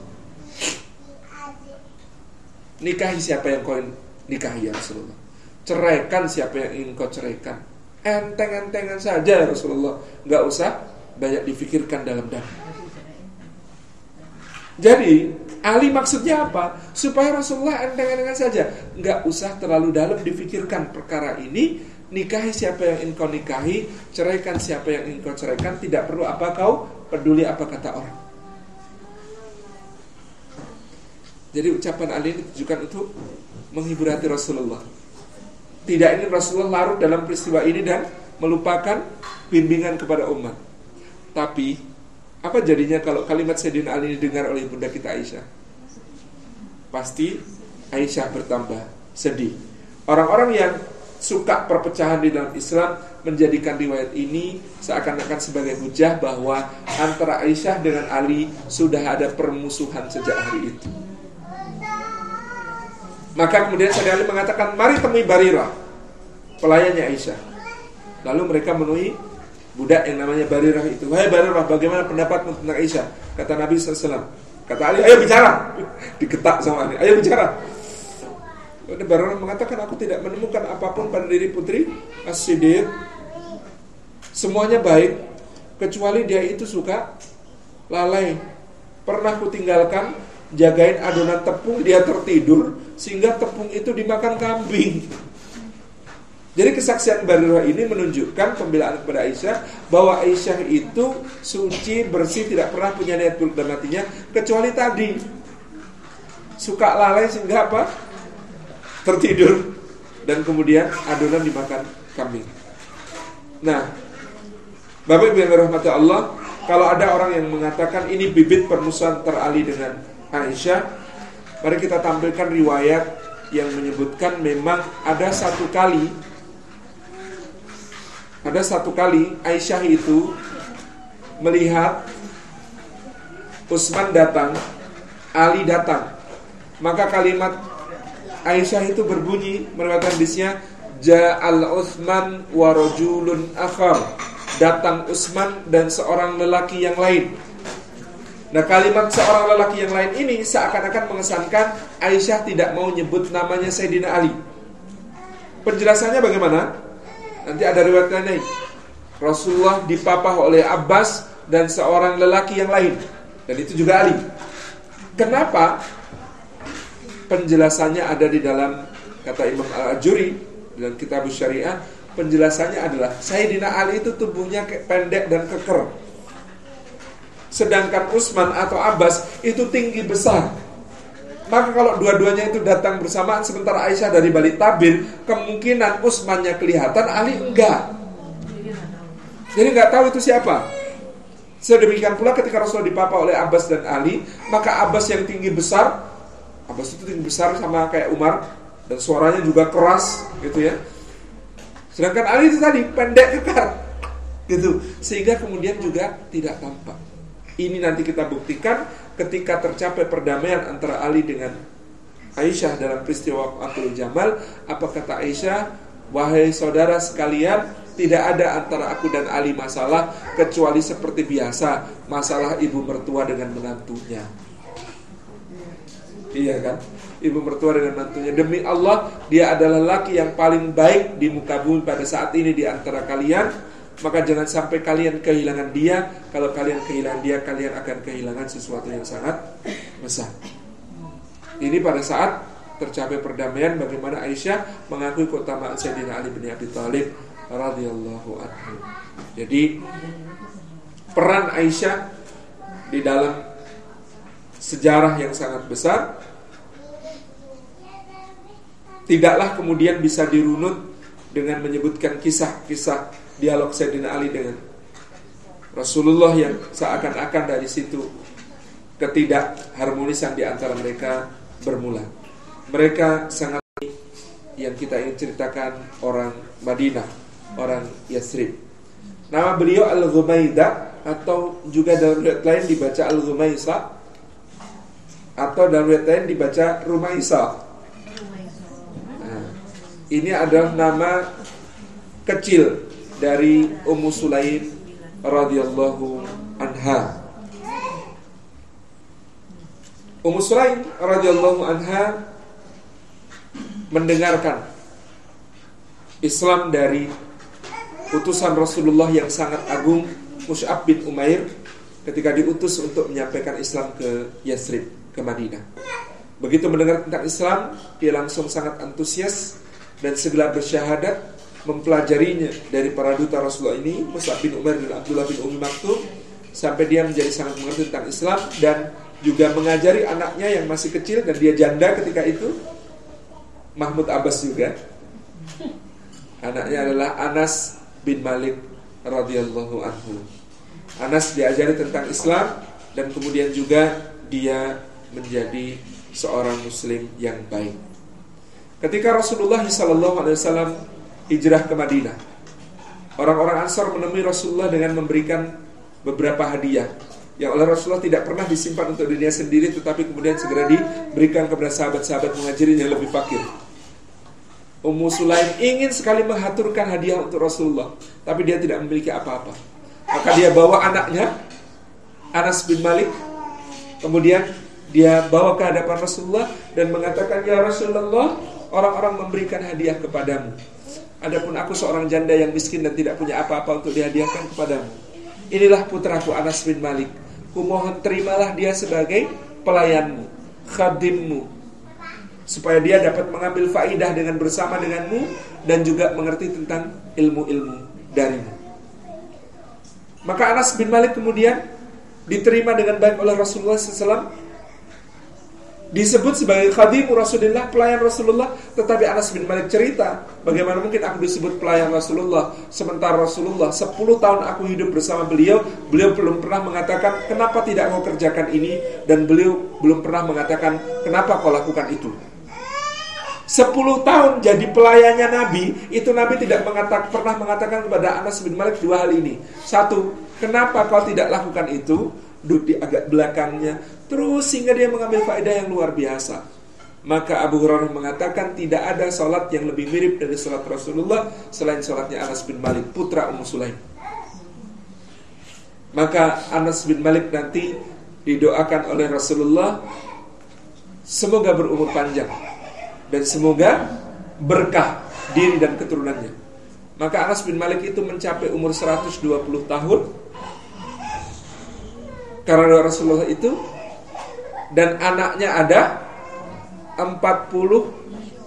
nikahi siapa yang kau nikahi ya Rasulullah, ceraikan siapa yang ingin kau ceraikan. Enteng-entengan saja ya Rasulullah, gak usah banyak difikirkan dalam-dalam. Jadi Ali maksudnya apa? Supaya Rasulullah enteng-entengan saja, gak usah terlalu dalam difikirkan perkara ini. Nikahi siapa yang ingin kau nikahi, ceraikan siapa yang ingin kau ceraikan. Tidak perlu apa kau peduli apa kata orang. Jadi ucapan Ali ini ditujukan untuk menghibur hati Rasulullah. Tidak ingin Rasulullah larut dalam peristiwa ini dan melupakan bimbingan kepada umat. Tapi apa jadinya kalau kalimat Sayyidina Ali didengar oleh bunda kita Aisyah? Pasti Aisyah bertambah sedih. Orang-orang yang suka perpecahan di dalam Islam menjadikan riwayat ini seakan-akan sebagai hujah bahwa antara Aisyah dengan Ali sudah ada permusuhan sejak hari itu. Maka kemudian Sayyidina Ali mengatakan, mari temui Barirah, pelayannya Aisyah. Lalu mereka menemui budak yang namanya Barirah itu. Wahai Barirah, bagaimana pendapatmu tentang Aisyah? Kata Nabi SAW. Kata Ali, ayo bicara. Diketak sama Ali, ayo bicara. Barirah mengatakan, aku tidak menemukan apapun pada diri putri As-Siddiq. Semuanya baik, kecuali dia itu suka lalai. Pernah kutinggalkan jagain adonan tepung, dia tertidur sehingga tepung itu dimakan kambing. Jadi kesaksian Barirah ini menunjukkan pembelaan kepada Aisyah bahwa Aisyah itu suci, bersih, tidak pernah punya niat buruk dalam hatinya, kecuali tadi suka lalai sehingga apa? Tertidur dan kemudian adonan dimakan kambing. Nah, Bapak Ibu yang dirahmati Allah, kalau ada orang yang mengatakan ini bibit permusuhan antara Ali dengan Aisyah, mari kita tampilkan riwayat yang menyebutkan memang ada satu kali Aisyah itu melihat Utsman datang, Ali datang. Maka kalimat Aisyah itu berbunyi, meriwayatkan hadisnya, Ja'al Utsman wa rajulun akhar. Datang Utsman dan seorang lelaki yang lain. Nah, kalimat seorang lelaki yang lain ini seakan-akan mengesankan Aisyah tidak mau nyebut namanya Sayyidina Ali. Penjelasannya bagaimana? Nanti ada riwayat lain. Rasulullah dipapah oleh Abbas dan seorang lelaki yang lain, dan itu juga Ali. Kenapa? Penjelasannya ada di dalam, kata Imam Al-Ajuri dalam Kitab Syariah, penjelasannya adalah Sayyidina Ali itu tubuhnya pendek dan keker, sedangkan Utsman atau Abbas itu tinggi besar. Maka kalau dua-duanya itu datang bersamaan sementara Aisyah dari balik tabir, kemungkinan Utsmannya kelihatan, Ali enggak. Jadi enggak tahu itu siapa. Sedemikian pula ketika Rasulullah dipapah oleh Abbas dan Ali, maka Abbas yang tinggi besar, Abbas itu tinggi besar sama kayak Umar, dan suaranya juga keras gitu ya. Sedangkan Ali itu tadi pendek kekar gitu, sehingga kemudian juga tidak tampak. Ini nanti kita buktikan ketika tercapai perdamaian antara Ali dengan Aisyah dalam peristiwa Waqatul Jamal. Apa kata Aisyah? Wahai saudara sekalian, tidak ada antara aku dan Ali masalah kecuali seperti biasa, masalah ibu mertua dengan menantunya. Iya kan? Ibu mertua dengan menantunya. Demi Allah, dia adalah laki yang paling baik di muka bumi pada saat ini di antara kalian. Maka jangan sampai kalian kehilangan dia. Kalau kalian kehilangan dia, kalian akan kehilangan sesuatu yang sangat besar. Ini pada saat tercapai perdamaian, bagaimana Aisyah mengakui keutamaan Sayyidina Ali bin Abi Thalib radhiyallahu anhu. Jadi peran Aisyah di dalam sejarah yang sangat besar tidaklah kemudian bisa dirunut dengan menyebutkan kisah-kisah dialog Sayyidina Ali dengan Rasulullah yang seakan-akan dari situ ketidakharmonisan di antara mereka bermula. Mereka sangat yang kita ingin ceritakan orang Madinah, orang Yathrib. Nama beliau Al-Ghumaidah, atau juga dalam riwayat lain dibaca Al-Ghumaisah, atau dalam riwayat lain dibaca Rumaisah. Nah, ini adalah nama kecil dari Ummu Sulaim radhiyallahu anha. Ummu Sulaim radhiyallahu anha mendengarkan Islam dari utusan Rasulullah yang sangat agung, Mus'ab bin Umair, ketika diutus untuk menyampaikan Islam ke Yathrib, ke Madinah. Begitu mendengar tentang Islam, dia langsung sangat antusias dan segera bersyahadat, mempelajarinya dari para duta Rasulullah ini, Mus'ab bin Umair dan Abdullah bin Ummi Maktum, sampai dia menjadi sangat mengerti tentang Islam dan juga mengajari anaknya yang masih kecil, dan dia janda ketika itu, Mahmud Abbas juga. Anaknya adalah Anas bin Malik radhiyallahu anhu. Anas diajari tentang Islam dan kemudian juga dia menjadi seorang muslim yang baik. Ketika Rasulullah SAW hijrah ke Madinah, orang-orang Ansar menemui Rasulullah dengan memberikan beberapa hadiah yang oleh Rasulullah tidak pernah disimpan untuk dirinya sendiri, tetapi kemudian segera diberikan kepada sahabat-sahabat Muhajirin yang lebih fakir. Ummu Sulaim ingin sekali mengaturkan hadiah untuk Rasulullah, tapi dia tidak memiliki apa-apa. Maka dia bawa anaknya, Anas bin Malik, kemudian dia bawa ke hadapan Rasulullah dan mengatakan, "Ya Rasulullah, orang-orang memberikan hadiah kepadamu. Adapun aku seorang janda yang miskin dan tidak punya apa-apa untuk dihadiahkan kepadamu. Inilah putraku Anas bin Malik. Kumohon terimalah dia sebagai pelayanmu, khadimmu, supaya dia dapat mengambil faidah dengan bersama denganmu dan juga mengerti tentang ilmu-ilmu darimu." Maka Anas bin Malik kemudian diterima dengan baik oleh Rasulullah SAW, disebut sebagai khadimu Rasulullah, pelayan Rasulullah. Tetapi Anas bin Malik cerita, bagaimana mungkin aku disebut pelayan Rasulullah, sementara Rasulullah 10 tahun aku hidup bersama beliau belum pernah mengatakan kenapa tidak kau kerjakan ini, dan beliau belum pernah mengatakan kenapa kau lakukan itu. 10 tahun jadi pelayannya Nabi, itu Nabi tidak pernah mengatakan kepada Anas bin Malik 2 hal ini. 1, kenapa kau tidak lakukan itu, duduk di agak belakangnya, terus sehingga dia mengambil faedah yang luar biasa. Maka Abu Hurairah mengatakan tidak ada salat yang lebih mirip dari salat Rasulullah selain salatnya Anas bin Malik, putra Ummu Sulaim. Maka Anas bin Malik nanti didoakan oleh Rasulullah semoga berumur panjang dan semoga berkah diri dan keturunannya. Maka Anas bin Malik itu mencapai umur 120 tahun karena Rasulullah itu, dan anaknya ada 40.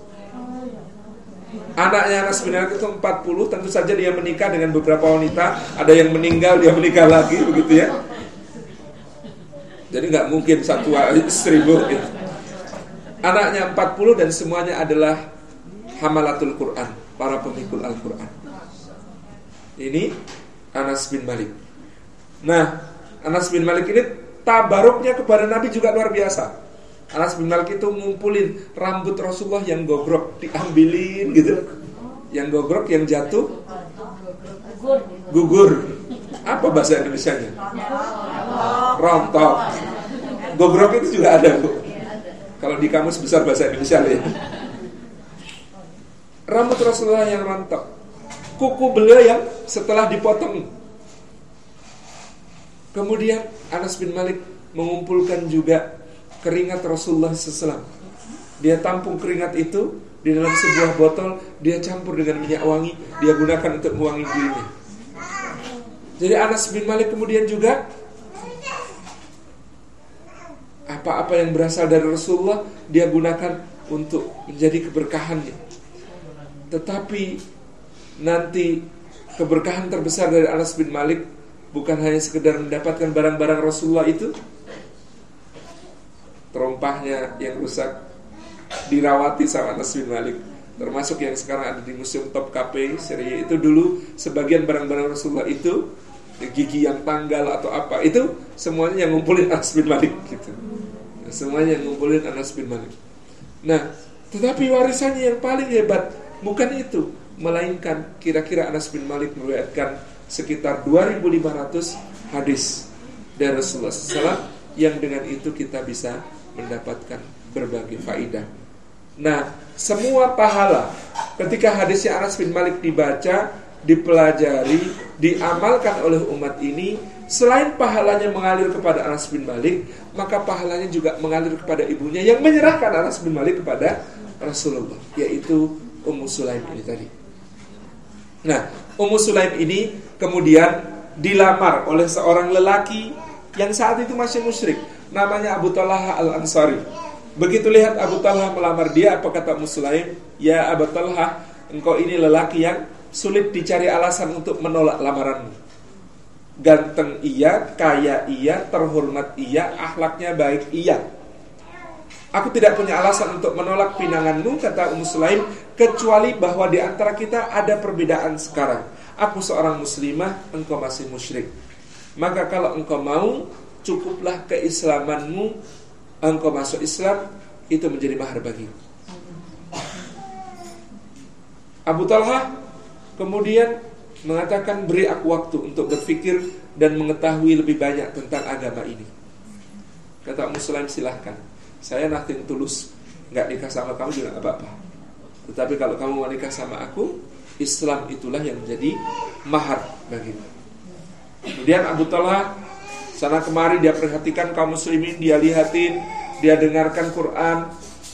Anaknya Anas bin Malik itu 40. Tentu saja dia menikah dengan beberapa wanita, ada yang meninggal dia menikah lagi, begitu ya. Jadi gak mungkin satu istri gitu. Anaknya 40 dan semuanya adalah hamalatul Quran, para pemikul Al-Quran. Ini Anas bin Malik. Nah, Anas bin Malik ini tabaruknya kepada Nabi juga luar biasa. Anas bin Malik itu ngumpulin rambut Rasulullah yang gogrok, diambilin gitu, Yang gogrok, yang jatuh gugur. Apa bahasa Indonesianya? Rontok. Gogrok itu juga ada, Bu. Kalau di kamus besar bahasa Indonesia ya. Rambut Rasulullah yang rontok, kuku beliau yang setelah dipotong. Kemudian Anas bin Malik mengumpulkan juga keringat Rasulullah SAW. Dia tampung keringat itu di dalam sebuah botol, dia campur dengan minyak wangi, dia gunakan untuk mewangi dirinya. Jadi Anas bin Malik kemudian juga apa-apa yang berasal dari Rasulullah dia gunakan untuk menjadi keberkahannya. Tetapi nanti keberkahan terbesar dari Anas bin Malik bukan hanya sekedar mendapatkan barang-barang Rasulullah itu. Terompahnya yang rusak dirawati sama Anas bin Malik, termasuk yang sekarang ada di Museum Topkapi Syria. Itu dulu sebagian barang-barang Rasulullah itu, gigi yang tanggal atau apa, itu semuanya yang ngumpulin Anas bin Malik gitu. Semuanya yang ngumpulin Anas bin Malik. Nah, tetapi warisannya yang paling hebat bukan itu, melainkan kira-kira Anas bin Malik meriwayatkan sekitar 2.500 hadis dari Rasulullah SAW, yang dengan itu kita bisa mendapatkan berbagai faidah. Nah, semua pahala ketika hadisnya Anas bin Malik dibaca, dipelajari, diamalkan oleh umat ini, selain pahalanya mengalir kepada Anas bin Malik, maka pahalanya juga mengalir kepada ibunya yang menyerahkan Anas bin Malik kepada Rasulullah, yaitu Ummu Sulaim ini tadi. Nah, Ummu Sulaim ini kemudian dilamar oleh seorang lelaki yang saat itu masih musyrik, namanya Abu Talha Al-Ansari. Begitu lihat Abu Talha melamar dia, apa kata Ummu Sulaim? Ya Abu Talha, engkau ini lelaki yang sulit dicari alasan untuk menolak lamaranmu. Ganteng iya, kaya iya, terhormat iya, akhlaknya baik iya. Aku tidak punya alasan untuk menolak pinanganmu, kata Ummu Sulaim, kecuali bahwa di antara kita ada perbedaan sekarang. Aku seorang muslimah, engkau masih musyrik. Maka kalau engkau mau, cukuplah keislamanmu, engkau masuk Islam, itu menjadi mahar bagimu. Abu Talha kemudian mengatakan, beri aku waktu untuk berpikir dan mengetahui lebih banyak tentang agama ini. Kata Ummu Sulaim, silahkan, saya nothing tulus, gak nikah sama kamu juga gak apa-apa. Tetapi kalau kamu mau nikah sama aku, Islam itulah yang menjadi mahar bagimu. Kemudian Abu Talha sana kemari, dia perhatikan kaum muslimin, dia lihatin, dia dengarkan Quran,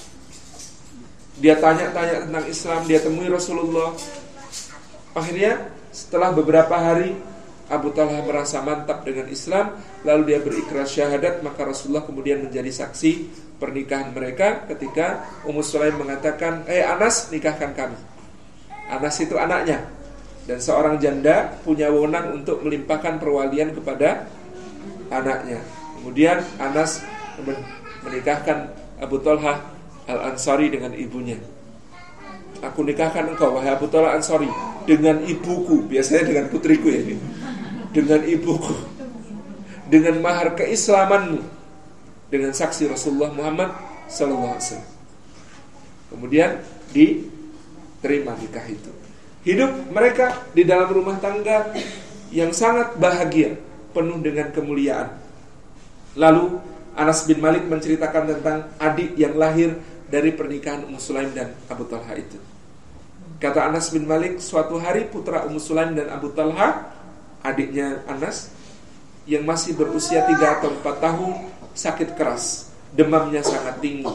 dia tanya-tanya tentang Islam, dia temui Rasulullah. Akhirnya setelah beberapa hari Abu Talha merasa mantap dengan Islam, lalu dia berikrar syahadat. Maka Rasulullah kemudian menjadi saksi pernikahan mereka ketika Ummu Sulaim mengatakan, Anas, nikahkan kami. Anas itu anaknya, dan seorang janda punya wewenang untuk melimpahkan perwalian kepada anaknya. Kemudian Anas menikahkan Abu Talha Al-Ansari dengan ibunya. Aku nikahkan engkau, wahai Abu Talha Al-Ansari, dengan ibuku. Biasanya dengan putriku ya ini. Dengan ibuku, dengan mahar keislamanmu, dengan saksi Rasulullah Muhammad SAW. Kemudian diterima nikah itu. Hidup mereka di dalam rumah tangga yang sangat bahagia, penuh dengan kemuliaan. Lalu Anas bin Malik menceritakan tentang adik yang lahir dari pernikahan Ummu Sulaim dan Abu Talha itu. Kata Anas bin Malik, suatu hari putra Ummu Sulaim dan Abu Talha, adiknya Anas, yang masih berusia 3 atau 4 tahun, sakit keras, demamnya sangat tinggi.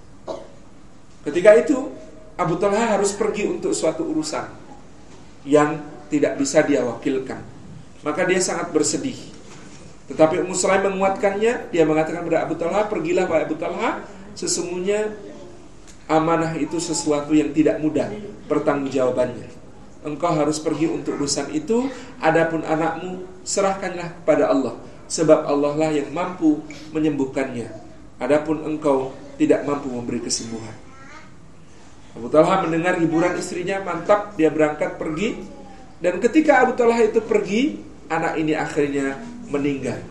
Ketika itu Abu Talha harus pergi untuk suatu urusan yang tidak bisa dia wakilkan. Maka dia sangat bersedih. Tetapi Ummu Sulaim menguatkannya. Dia mengatakan kepada Abu Talha, pergilah wahai Abu Talha, sesungguhnya amanah itu sesuatu yang tidak mudah pertanggungjawabannya. Engkau harus pergi untuk urusan itu. Adapun anakmu, serahkanlah kepada Allah, sebab Allah lah yang mampu menyembuhkannya. Adapun engkau tidak mampu memberi kesembuhan. Abu Talha mendengar hiburan istrinya, mantap, dia berangkat pergi. Dan ketika Abu Talha itu pergi, anak ini akhirnya meninggal.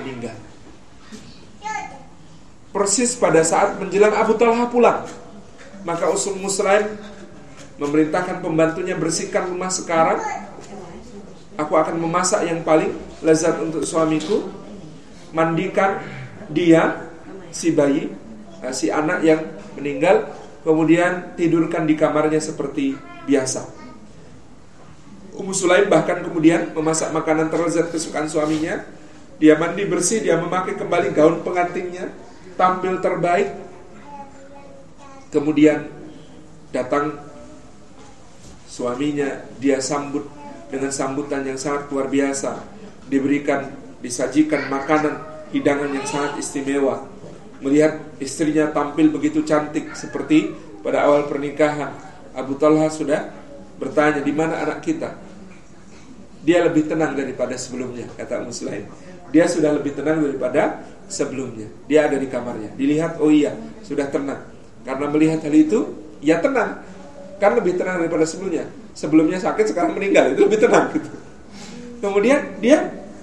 Persis pada saat menjelang Abu Talha pulang, Maka Ummu Sulaim memerintahkan pembantunya, bersihkan rumah sekarang. Aku akan memasak yang paling lezat untuk suamiku. Mandikan dia, si bayi, si anak yang meninggal. Kemudian tidurkan di kamarnya seperti biasa. Ummu Sulaim bahkan kemudian memasak makanan terlezat kesukaan suaminya. Dia mandi bersih, dia memakai kembali gaun pengantinnya, tampil terbaik. Kemudian datang suaminya, dia sambut dengan sambutan yang sangat luar biasa. Disajikan makanan, hidangan yang sangat istimewa. Melihat istrinya tampil begitu cantik seperti pada awal pernikahan, Abu Talha sudah bertanya, di mana anak kita? Dia lebih tenang daripada sebelumnya, kata Ummu Sulaim. Dia sudah lebih tenang daripada sebelumnya. Dia ada di kamarnya. Dilihat, oh iya, sudah tenang. Karena melihat hal itu, ya tenang. Kan lebih tenang daripada sebelumnya. Sebelumnya sakit, sekarang meninggal, itu lebih tenang gitu. Kemudian dia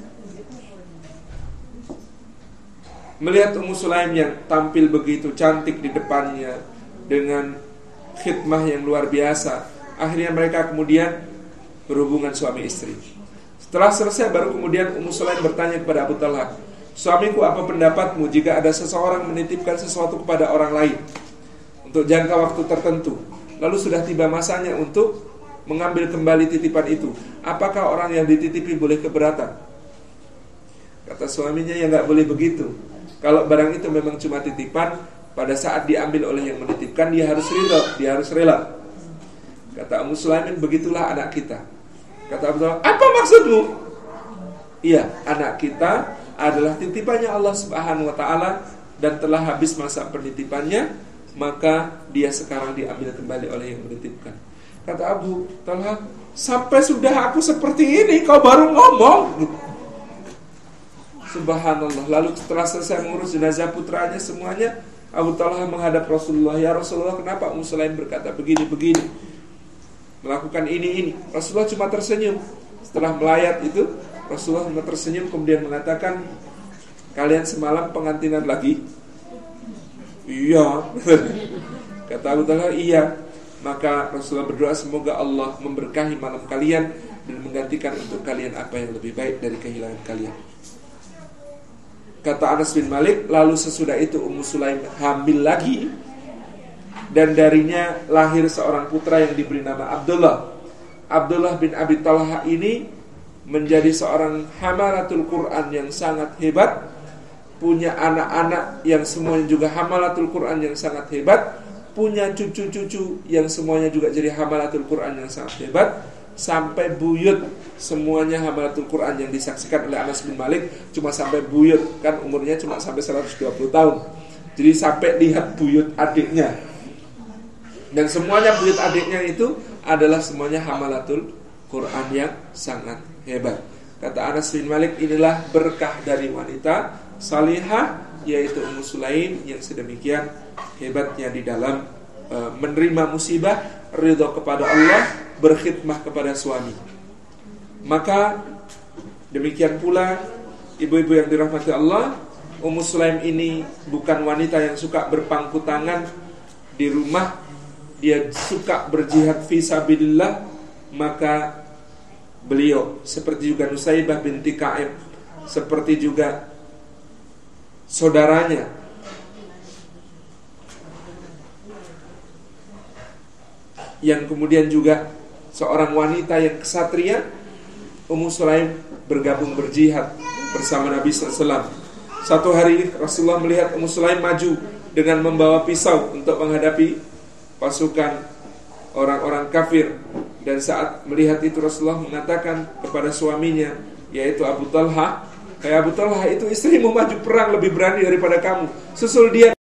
melihat Ummu Sulaim yang tampil begitu cantik di depannya dengan khidmah yang luar biasa. Akhirnya mereka kemudian berhubungan suami istri. Setelah selesai baru kemudian Ummu Sulaim bertanya kepada Abu Talha, suamiku, apa pendapatmu jika ada seseorang menitipkan sesuatu kepada orang lain untuk jangka waktu tertentu, lalu sudah tiba masanya untuk mengambil kembali titipan itu, apakah orang yang dititipi boleh keberatan? Kata suaminya, ya nggak boleh begitu. Kalau barang itu memang cuma titipan, pada saat diambil oleh yang menitipkan, dia harus rela. Kata Ummu Sulaim, begitulah anak kita. Kata Abu Talha, apa maksudmu? Iya, anak kita adalah titipannya Allah Subhanahu wa ta'ala, dan telah habis masa penitipannya, maka dia sekarang diambil kembali oleh yang menitipkan. Kata Abu Talha, sampai sudah aku seperti ini kau baru ngomong. Subhanallah. Lalu setelah selesai mengurus jenazah putranya semuanya, Abu Talha menghadap Rasulullah, ya Rasulullah, kenapa Ummu Sulaim berkata begini, melakukan ini. Rasulullah cuma tersenyum. Setelah melayat itu, Rasulullah cuma tersenyum, kemudian mengatakan, kalian semalam pengantinan lagi? Iya. Kata Abu Talha, iya. Maka Rasulullah berdoa, semoga Allah memberkahi malam kalian dan menggantikan untuk kalian apa yang lebih baik dari kehilangan kalian. Kata Anas bin Malik, lalu sesudah itu Ummu Sulaim hamil lagi, dan darinya lahir seorang putra yang diberi nama Abdullah. Abdullah bin Abi Talha ini menjadi seorang hamalatul Quran yang sangat hebat, punya anak-anak yang semuanya juga hamalatul Quran yang sangat hebat, punya cucu-cucu yang semuanya juga jadi hamalatul Quran yang sangat hebat, sampai buyut semuanya hamalatul Quran yang disaksikan oleh Anas bin Malik. Cuma sampai buyut, kan umurnya cuma sampai 120 tahun. Jadi sampai lihat buyut adiknya. Dan semuanya buyut adiknya itu adalah semuanya hamalatul Quran yang sangat hebat. Kata Anas bin Malik, inilah berkah dari wanita salihah, yaitu Ummu Sulaim yang sedemikian hebatnya di dalam menerima musibah, ridho kepada Allah, berkhidmah kepada suami. Maka demikian pula ibu-ibu yang dirahmati Allah, Ummu Sulaim ini bukan wanita yang suka berpangku tangan di rumah. Dia suka berjihad fi sabilillah. Maka beliau seperti juga Nusaibah binti Ka'ab, seperti juga saudaranya yang kemudian juga seorang wanita yang kesatria, Ummu Sulaim bergabung berjihad bersama Nabi SAW. Satu hari Rasulullah melihat Ummu Sulaim maju dengan membawa pisau untuk menghadapi pasukan orang-orang kafir. Dan saat melihat itu Rasulullah mengatakan kepada suaminya, yaitu Abu Talha, kayak Abu Talha, itu istrimu maju perang lebih berani daripada kamu, susul dia.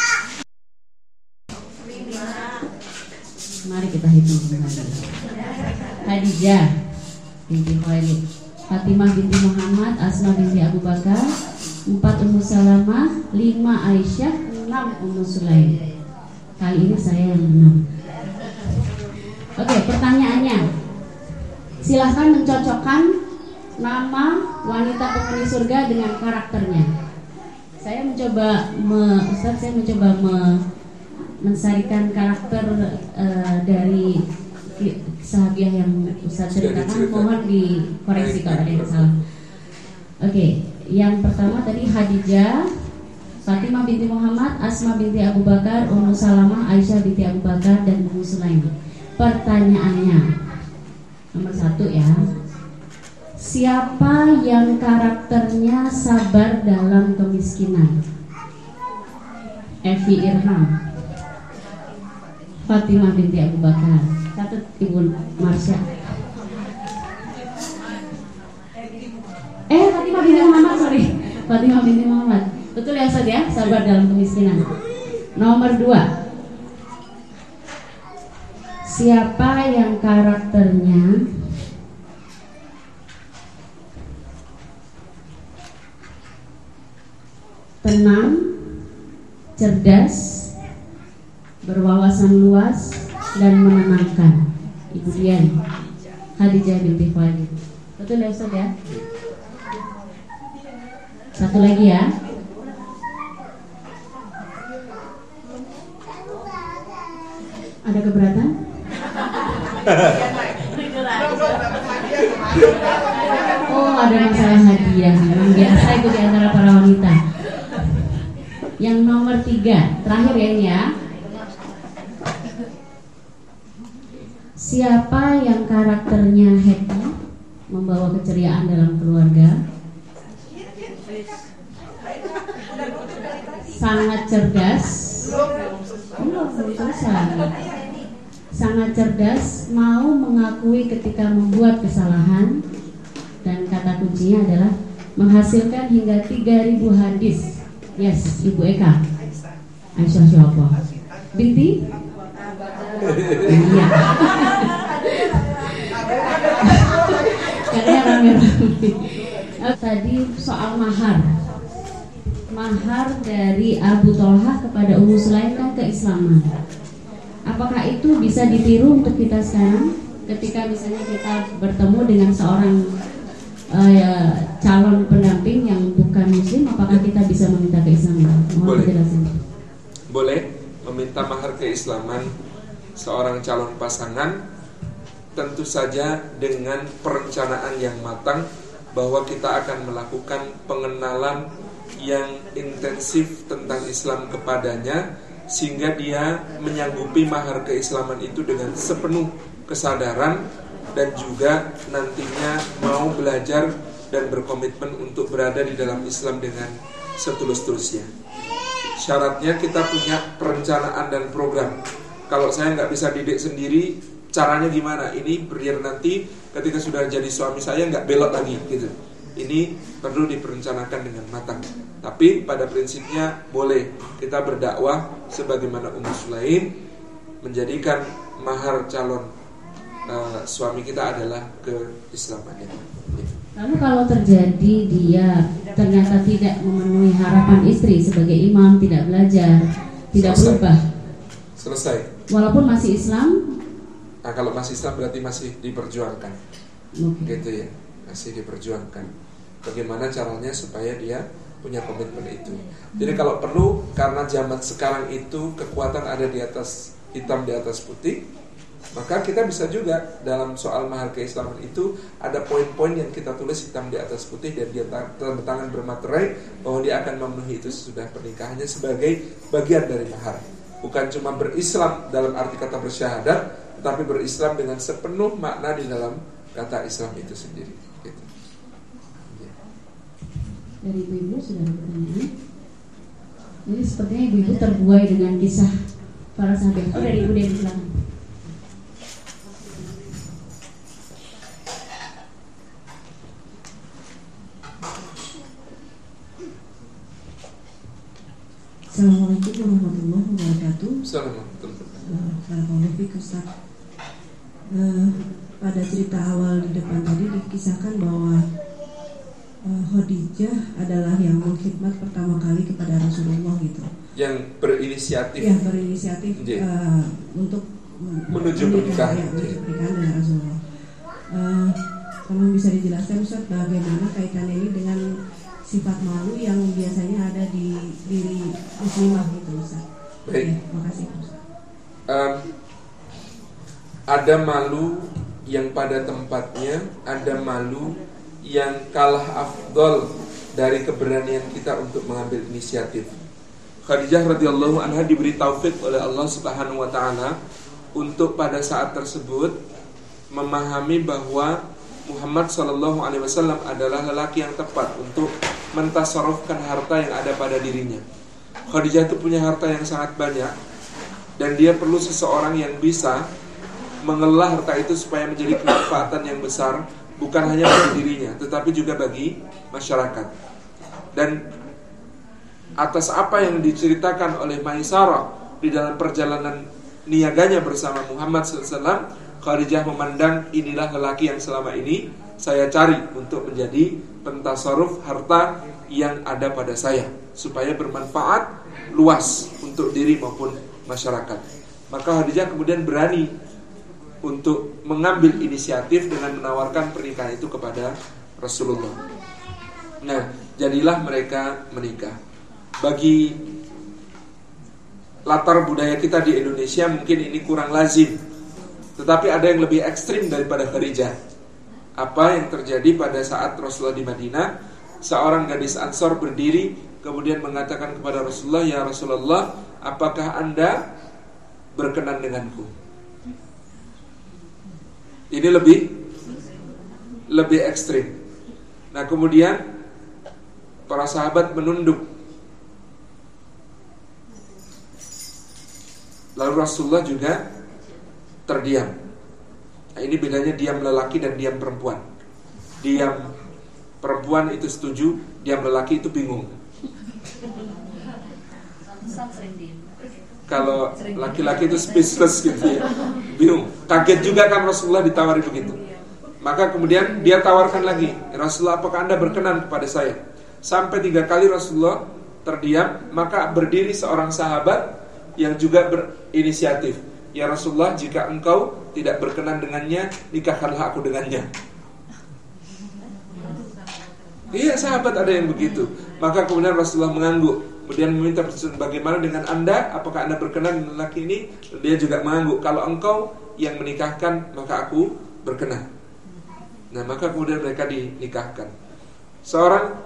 Mari kita hitung kembali. Khadijah binti Khuwailid, Fatimah binti Muhammad, Asma binti Abu Bakar, 4 Ummu Salamah, 5 Aisyah, 6 Ummu Sulaim. Kali ini saya yang menang. Oke, pertanyaannya, silahkan mencocokkan nama wanita penghuni surga dengan karakternya. Saya mencoba mensarikan karakter dari sahabiah yang Ustaz ceritakan, mohon dikoreksi kalau ada yang salah. Oke, yang pertama tadi Khadijah, Fatimah binti Muhammad, Asma binti Abu Bakar, Ummu Salamah, Aisyah binti Abu Bakar, dan Ummu Sulaim. Pertanyaannya, nomor 1 ya. Siapa yang karakternya sabar dalam kemiskinan? Evi Irham, Fatimah binti Abu Bakar. Catat Ibu Marsha. Fatimah binti Muhammad, sorry. Fatimah binti Muhammad. Betul ya Ustaz ya, sabar dalam kemiskinan. Nomor 2. Siapa yang karakternya tenang, cerdas, berwawasan luas, dan menenangkan? Ibu Dian, Khadijah binti Khuwailid. Betul ya Ustaz ya? Satu lagi ya. Ada keberatan? Oh, ada masalah hadiah. Memang biasa itu di antara para wanita. Yang nomor 3, terakhir ya ini ya. Siapa yang karakternya happy, membawa keceriaan dalam keluarga, sangat cerdas, sangat cerdas, mau mengakui ketika membuat kesalahan, dan kata kuncinya adalah menghasilkan hingga 3.000 hadis. Yes, Ibu Eka. Aisyah siapa? Binti? Iya. Karena rame-rame. Tadi soal mahar. Mahar dari Abu Thalhah kepada Ummu Sulaim kan keislaman. Apakah itu bisa ditiru untuk kita sekarang? Ketika misalnya kita bertemu dengan seorang calon pendamping yang bukan muslim, apakah kita bisa meminta keislaman? Boleh. Boleh meminta mahar keislaman seorang calon pasangan, tentu saja dengan perencanaan yang matang bahwa kita akan melakukan pengenalan yang intensif tentang Islam kepadanya, sehingga dia menyanggupi mahar keislaman itu dengan sepenuh kesadaran, dan juga nantinya mau belajar dan berkomitmen untuk berada di dalam Islam dengan setulus-tulusnya. Syaratnya kita punya perencanaan dan program. Kalau saya nggak bisa didik sendiri, caranya gimana? Ini biar nanti ketika sudah jadi suami saya nggak belok lagi gitu. Ini perlu diperencanakan dengan matang. Tapi pada prinsipnya boleh kita berdakwah sebagaimana Ummu Sulaim, menjadikan mahar calon suami kita adalah keislamannya. Lalu kalau terjadi dia ternyata tidak memenuhi harapan istri sebagai imam, tidak belajar, tidak berubah, selesai. Walaupun masih Islam. Nah, kalau masih Islam berarti masih diperjuangkan. Gitu ya, masih diperjuangkan. Bagaimana caranya supaya dia punya komitmen itu. Jadi kalau perlu, karena zaman sekarang itu kekuatan ada di atas hitam di atas putih, maka kita bisa juga dalam soal mahar keislaman itu ada poin-poin yang kita tulis hitam di atas putih, dan dia tanda tangan bermaterai bahwa dia akan memenuhi itu sesudah pernikahannya sebagai bagian dari mahar. Bukan cuma berislam dalam arti kata bersyahadat, tetapi berislam dengan sepenuh makna di dalam kata Islam itu sendiri. Gitu. Ya. Dari ibu-ibu sudah ada pertanyaan. Jadi sepertinya ibu-ibu terbuai dengan kisah para sahabat. Oh, dari ibu Dewi, silakan. Assalamualaikum warahmatullahi wabarakatuh. Assalamualaikum. Ustaz. Pada cerita awal di depan tadi dikisahkan bahwa Khadijah adalah yang mengkhidmat pertama kali kepada Rasulullah gitu. Yang berinisiatif. Ya, berinisiatif untuk menuju pernikahan. Ya, menuju pernikahan dengan Rasulullah. Tolong bisa dijelaskan Ustaz bagaimana kaitannya ini dengan sifat malu yang biasanya ada di diri muslimah gitu Ustaz. Baik. Terima kasih Ustaz. Ada malu yang pada tempatnya, ada malu yang kalah afdol dari keberanian kita untuk mengambil inisiatif. Khadijah radhiyallahu anha diberi taufik oleh Allah Subhanahu wa taala untuk pada saat tersebut memahami bahwa Muhammad sallallahu alaihi wasallam adalah lelaki yang tepat untuk mentasarrufkan harta yang ada pada dirinya. Khadijah itu punya harta yang sangat banyak dan dia perlu seseorang yang bisa mengelola harta itu supaya menjadi kemanfaatan yang besar, bukan hanya bagi dirinya tetapi juga bagi masyarakat. Dan atas apa yang diceritakan oleh Maisarah di dalam perjalanan niaganya bersama Muhammad SAW, Khadijah memandang inilah lelaki yang selama ini saya cari untuk menjadi pentasarruf harta yang ada pada saya, supaya bermanfaat luas untuk diri maupun masyarakat. Maka Khadijah kemudian berani untuk mengambil inisiatif dengan menawarkan pernikahan itu kepada Rasulullah. Nah, jadilah mereka menikah. Bagi latar budaya kita di Indonesia mungkin ini kurang lazim, tetapi ada yang lebih ekstrim daripada Khadijah. Apa yang terjadi pada saat Rasulullah di Madinah? Seorang gadis Ansor berdiri kemudian mengatakan kepada Rasulullah, "Ya Rasulullah, apakah Anda berkenan denganku?" Ini lebih ekstrim. Nah, kemudian para sahabat menunduk. Lalu Rasulullah juga terdiam. Nah, ini bedanya diam lelaki dan diam perempuan. Diam perempuan itu setuju, diam lelaki itu bingung. Kalau laki-laki itu speechless gitu ya, bingung. Kaget juga kan Rasulullah ditawari begitu. Maka kemudian dia tawarkan lagi, "Rasulullah, apakah Anda berkenan kepada saya?" Sampai 3 kali Rasulullah terdiam. Maka berdiri seorang sahabat yang juga berinisiatif, "Ya Rasulullah, jika engkau tidak berkenan dengannya, nikahkanlah aku dengannya." Iya, sahabat ada yang begitu. Maka kemudian Rasulullah mengangguk, kemudian meminta bagaimana dengan Anda, apakah Anda berkenan dengan laki ini? Dia juga mengangguk, "Kalau engkau yang menikahkan, maka aku berkenan." Nah, maka kemudian mereka dinikahkan. Seorang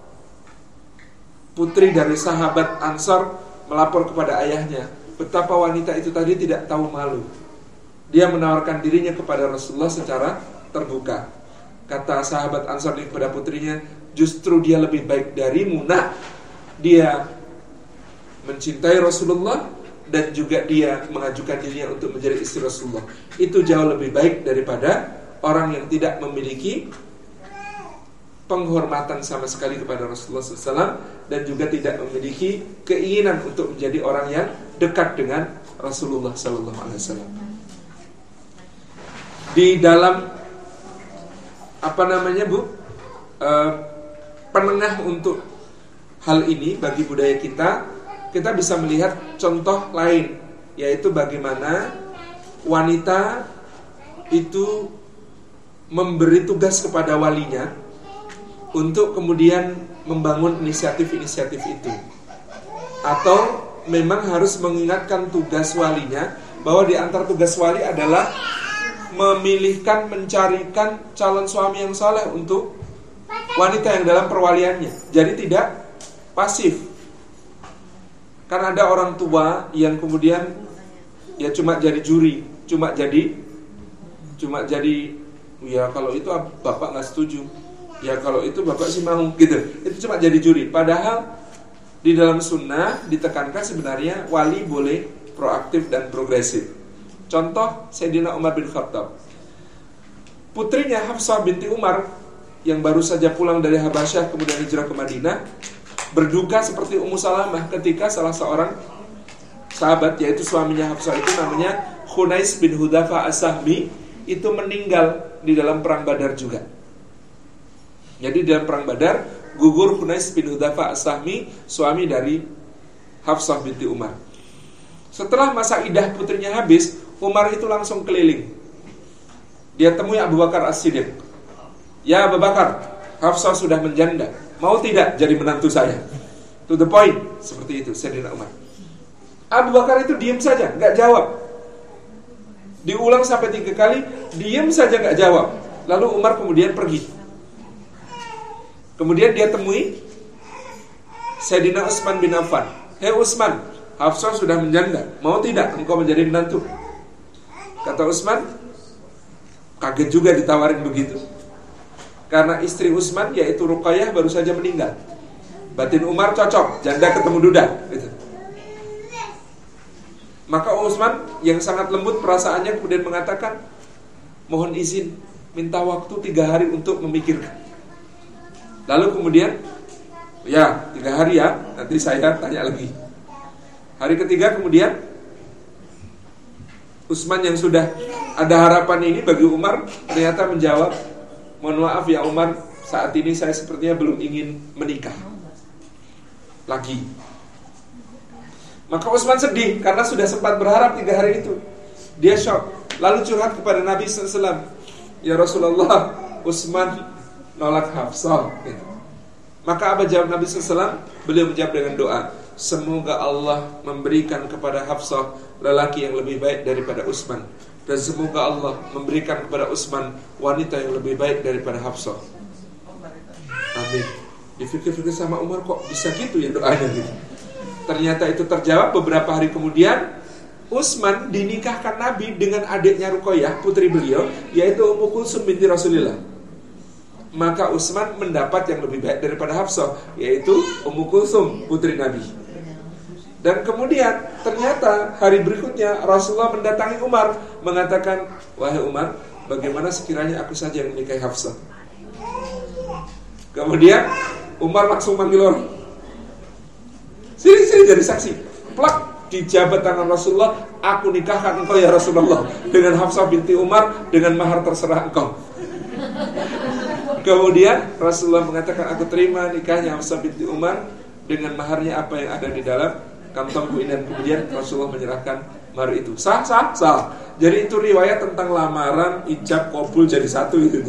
putri dari sahabat Ansar melapor kepada ayahnya betapa wanita itu tadi tidak tahu malu. Dia menawarkan dirinya kepada Rasulullah secara terbuka. Kata sahabat Ansar ini kepada putrinya, "Justru dia lebih baik darimu, nak. Dia mencintai Rasulullah dan juga dia mengajukan dirinya untuk menjadi istri Rasulullah. Itu jauh lebih baik daripada orang yang tidak memiliki penghormatan sama sekali kepada Rasulullah SAW dan juga tidak memiliki keinginan untuk menjadi orang yang dekat dengan Rasulullah SAW." Di dalam penengah untuk hal ini bagi budaya kita bisa melihat contoh lain, yaitu bagaimana wanita itu memberi tugas kepada walinya untuk kemudian membangun inisiatif-inisiatif itu, atau memang harus mengingatkan tugas walinya bahwa di antara tugas wali adalah memilihkan, mencarikan calon suami yang saleh untuk wanita yang dalam perwaliannya. Jadi tidak pasif. Karena ada orang tua yang kemudian ya cuma jadi juri, cuma jadi ya kalau itu bapak nggak setuju, ya kalau itu bapak sih mau gitu. Itu cuma jadi juri. Padahal di dalam sunnah ditekankan sebenarnya wali boleh proaktif dan progresif. Contoh Sayyidina Umar bin Khattab. Putrinya Hafsah binti Umar yang baru saja pulang dari Habasyah kemudian hijrah ke Madinah, berduka seperti Ummu Salamah ketika salah seorang sahabat, yaitu suaminya Hafsah itu namanya Khunais bin Hudzafa As-Sahmi, itu meninggal di dalam perang Badar juga. Jadi dalam perang Badar gugur Khunais bin Hudzafa As-Sahmi, suami dari Hafsah binti Umar. Setelah masa idah putrinya habis, Umar itu langsung keliling. Dia temui Abu Bakar As-Siddiq. "Ya Abu Bakar, Hafsah sudah menjanda, mau tidak jadi menantu saya?" To the point, seperti itu Sayyidina Umar. Abu Bakar itu diam saja, gak jawab. Diulang sampai 3 kali, diam saja gak jawab. Lalu Umar kemudian pergi. Kemudian dia temui Sayyidina Utsman bin Affan. Hei Utsman, Hafsah sudah menjanda, mau tidak engkau menjadi menantu? Kata Utsman, kaget juga ditawarin begitu. Karena istri Utsman yaitu Ruqayyah baru saja meninggal. Batin Umar cocok, janda ketemu duda gitu. Maka Utsman yang sangat lembut perasaannya kemudian mengatakan, mohon izin minta waktu 3 hari untuk memikirkan. Lalu kemudian, ya 3 hari ya, nanti saya tanya lagi. Hari ketiga kemudian Utsman yang sudah ada harapan ini bagi Umar ternyata menjawab, mohon maaf ya Umar, saat ini saya sepertinya belum ingin menikah lagi. Maka Utsman sedih karena sudah sempat berharap 3 hari itu. Dia shock. Lalu curhat kepada Nabi SAW, ya Rasulullah, Utsman nolak Hafsah. Maka apa jawab Nabi SAW? Beliau menjawab dengan doa, semoga Allah memberikan kepada Hafsah lelaki yang lebih baik daripada Utsman, dan semoga Allah memberikan kepada Utsman wanita yang lebih baik daripada Hafsah. Amin. Dipikir-pikir sama Umar, kok bisa gitu ya doanya gitu. Ternyata itu terjawab beberapa hari kemudian. Utsman dinikahkan Nabi dengan adiknya Ruqayyah, putri beliau, yaitu Ummu Kulsum binti Rasulillah. Maka Utsman mendapat yang lebih baik daripada Hafsah, yaitu Ummu Kulsum, putri Nabi. Dan kemudian ternyata hari berikutnya Rasulullah mendatangi Umar, mengatakan, wahai Umar, bagaimana sekiranya aku saja yang menikahi Hafsah? Kemudian Umar langsung manggil orang, sini jadi saksi. Plak, dijabat tangan Rasulullah, aku nikahkan engkau ya Rasulullah dengan Hafsah binti Umar dengan mahar terserah engkau. Kemudian Rasulullah mengatakan, aku terima nikahnya Hafsah binti Umar dengan maharnya apa yang ada di dalam kantongku ini. Dan kemudian Rasulullah menyerahkan mahar itu. Sah. Jadi itu riwayat tentang lamaran, ijab, qabul jadi satu itu.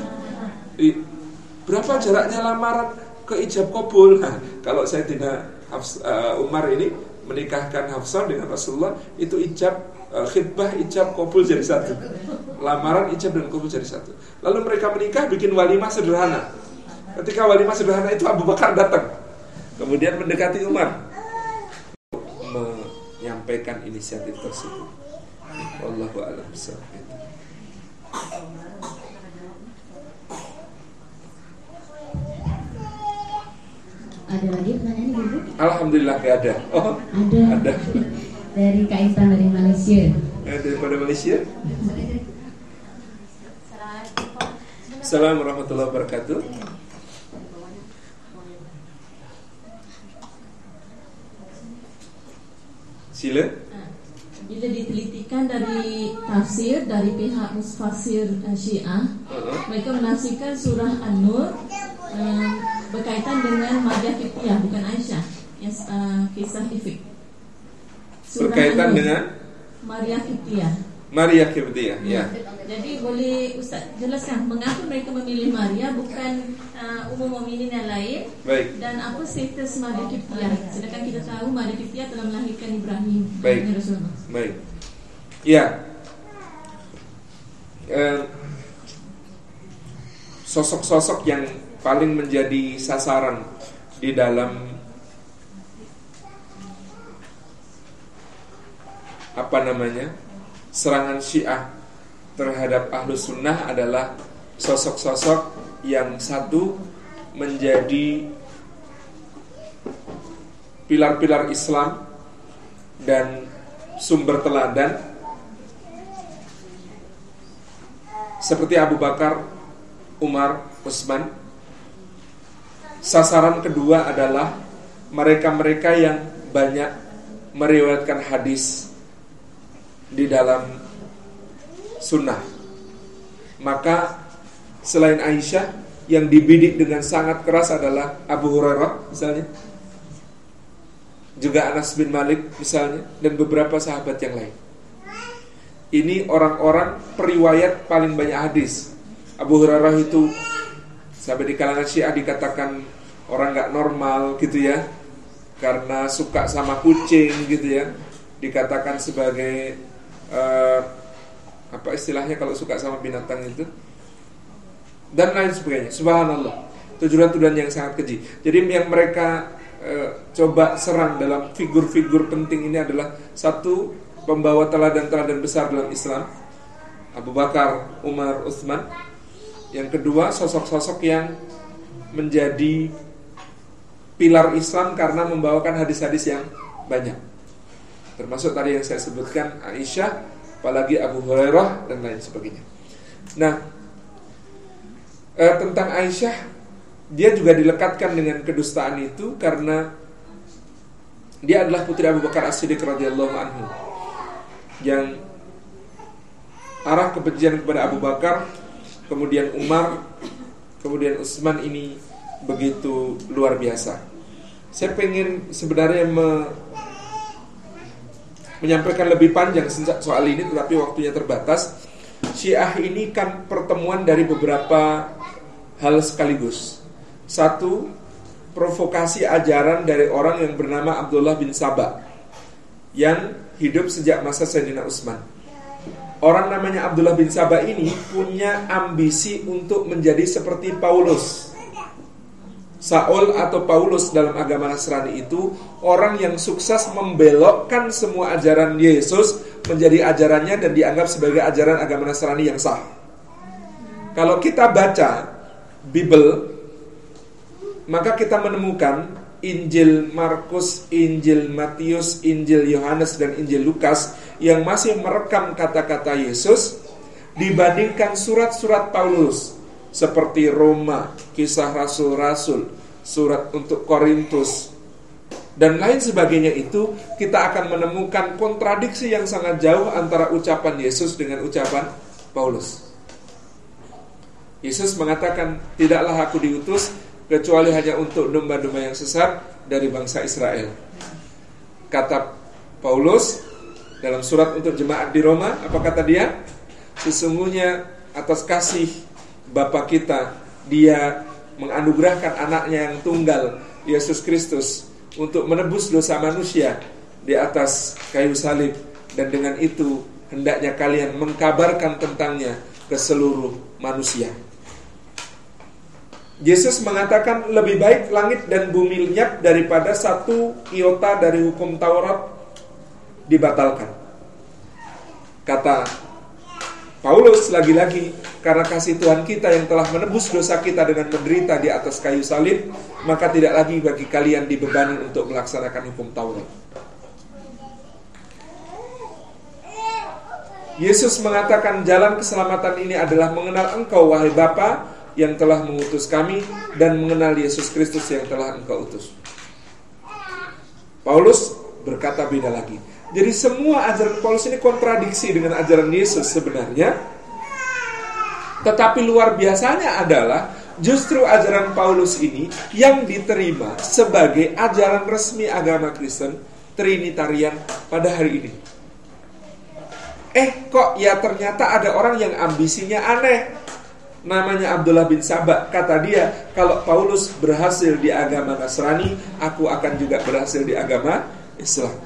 Berapa jaraknya lamaran ke ijab qabul? Nah, kalau Sayyidina Umar ini menikahkan Hafsah dengan Rasulullah, itu ijab, khitbah, ijab, qabul jadi satu. Lamaran, ijab dan qabul jadi satu. Lalu mereka menikah, bikin walimah sederhana. Ketika walimah sederhana itu Abu Bakar datang, kemudian mendekati Umar, menyampaikan inisiatif tersebut. Wallahu a'lam bishawab. Ada lagi pertanyaan Ibu? Alhamdulillah gak ada. Oh, ada. Dari Kak Intan dari Malaysia. Daripada Malaysia. Assalamualaikum warahmatullahi wabarakatuh. Sila. Bila ditelitikan dari tafsir dari pihak musfasir Syiah, mereka menafsirkan surah An-Nur berkaitan dengan Maryam Qibtiyah, bukan Aisyah, yang kisah ifk. Berkaitan dengan Maryam Qibtiyah. Maryam Qibtiyah, ya. Jadi boleh Ustaz jelaskan mengapa mereka memilih Maria bukan umum mukminin yang lain? Baik. Dan apa status Maria Qibtiyah? Sedangkan kita tahu Maria Qibtiyah telah melahirkan Ibrahim. Baik. Rasulullah. Baik. Ya. Sosok-sosok yang paling menjadi sasaran di dalam serangan Syiah terhadap Ahlus Sunnah adalah sosok-sosok yang satu menjadi pilar-pilar Islam dan sumber teladan, seperti Abu Bakar, Umar, Utsman. Sasaran kedua adalah mereka-mereka yang banyak meriwayatkan hadis di dalam sunnah. Maka selain Aisyah, yang dibidik dengan sangat keras adalah Abu Hurairah misalnya, juga Anas bin Malik misalnya, dan beberapa sahabat yang lain. Ini orang-orang periwayat paling banyak hadis. Abu Hurairah itu sampai di kalangan Syiah dikatakan orang gak normal gitu ya, karena suka sama kucing gitu ya. Dikatakan sebagai Apa istilahnya kalau suka sama binatang itu, dan lain sebagainya. Subhanallah, tujuan-tujuan yang sangat keji. Jadi yang mereka coba serang dalam figur-figur penting ini adalah satu, pembawa teladan-teladan besar dalam Islam, Abu Bakar, Umar, Utsman. Yang kedua, sosok-sosok yang menjadi pilar Islam karena membawakan hadis-hadis yang banyak, termasuk tadi yang saya sebutkan, Aisyah, apalagi Abu Hurairah dan lain sebagainya. Nah, tentang Aisyah, dia juga dilekatkan dengan kedustaan itu karena dia adalah putri Abu Bakar As-Siddiq radhiyallahu anhu, yang arah kebencian kepada Abu Bakar, kemudian Umar, kemudian Utsman ini begitu luar biasa. Saya pengen sebenarnya menyampaikan lebih panjang soal ini, tetapi waktunya terbatas. Syiah ini kan pertemuan dari beberapa hal sekaligus. Satu, provokasi ajaran dari orang yang bernama Abdullah bin Saba, yang hidup sejak masa Sayyidina Utsman. Orang namanya Abdullah bin Saba ini punya ambisi untuk menjadi seperti Paulus. Saul atau Paulus dalam agama Nasrani itu orang yang sukses membelokkan semua ajaran Yesus menjadi ajarannya dan dianggap sebagai ajaran agama Nasrani yang sah. Kalau kita baca Bible, maka kita menemukan Injil Markus, Injil Matius, Injil Yohanes, dan Injil Lukas yang masih merekam kata-kata Yesus dibandingkan surat-surat Paulus seperti Roma, Kisah Rasul-Rasul, surat untuk Korintus, dan lain sebagainya. Itu kita akan menemukan kontradiksi yang sangat jauh antara ucapan Yesus dengan ucapan Paulus. Yesus mengatakan, tidaklah aku diutus kecuali hanya untuk domba-domba yang sesat dari bangsa Israel. Kata Paulus dalam surat untuk jemaat di Roma, apa kata dia? Sesungguhnya atas kasih Bapa kita, Dia menganugerahkan anaknya yang tunggal, Yesus Kristus, untuk menebus dosa manusia di atas kayu salib, dan dengan itu hendaknya kalian mengkabarkan tentangnya ke seluruh manusia. Yesus mengatakan lebih baik langit dan bumi lenyap daripada satu iota dari hukum Taurat dibatalkan. Kata Paulus lagi-lagi, karena kasih Tuhan kita yang telah menebus dosa kita dengan menderita di atas kayu salib, maka tidak lagi bagi kalian dibebani untuk melaksanakan hukum Taurat. Yesus mengatakan jalan keselamatan ini adalah mengenal Engkau, wahai Bapa, yang telah mengutus kami, dan mengenal Yesus Kristus yang telah Engkau utus. Paulus berkata beda lagi. Jadi semua ajaran Paulus ini kontradiksi dengan ajaran Yesus sebenarnya. Tetapi luar biasanya adalah justru ajaran Paulus ini yang diterima sebagai ajaran resmi agama Kristen Trinitarian pada hari ini. Kok ya ternyata ada orang yang ambisinya aneh. Namanya Abdullah bin Saba. Kata dia, kalau Paulus berhasil di agama Nasrani, aku akan juga berhasil di agama Islam.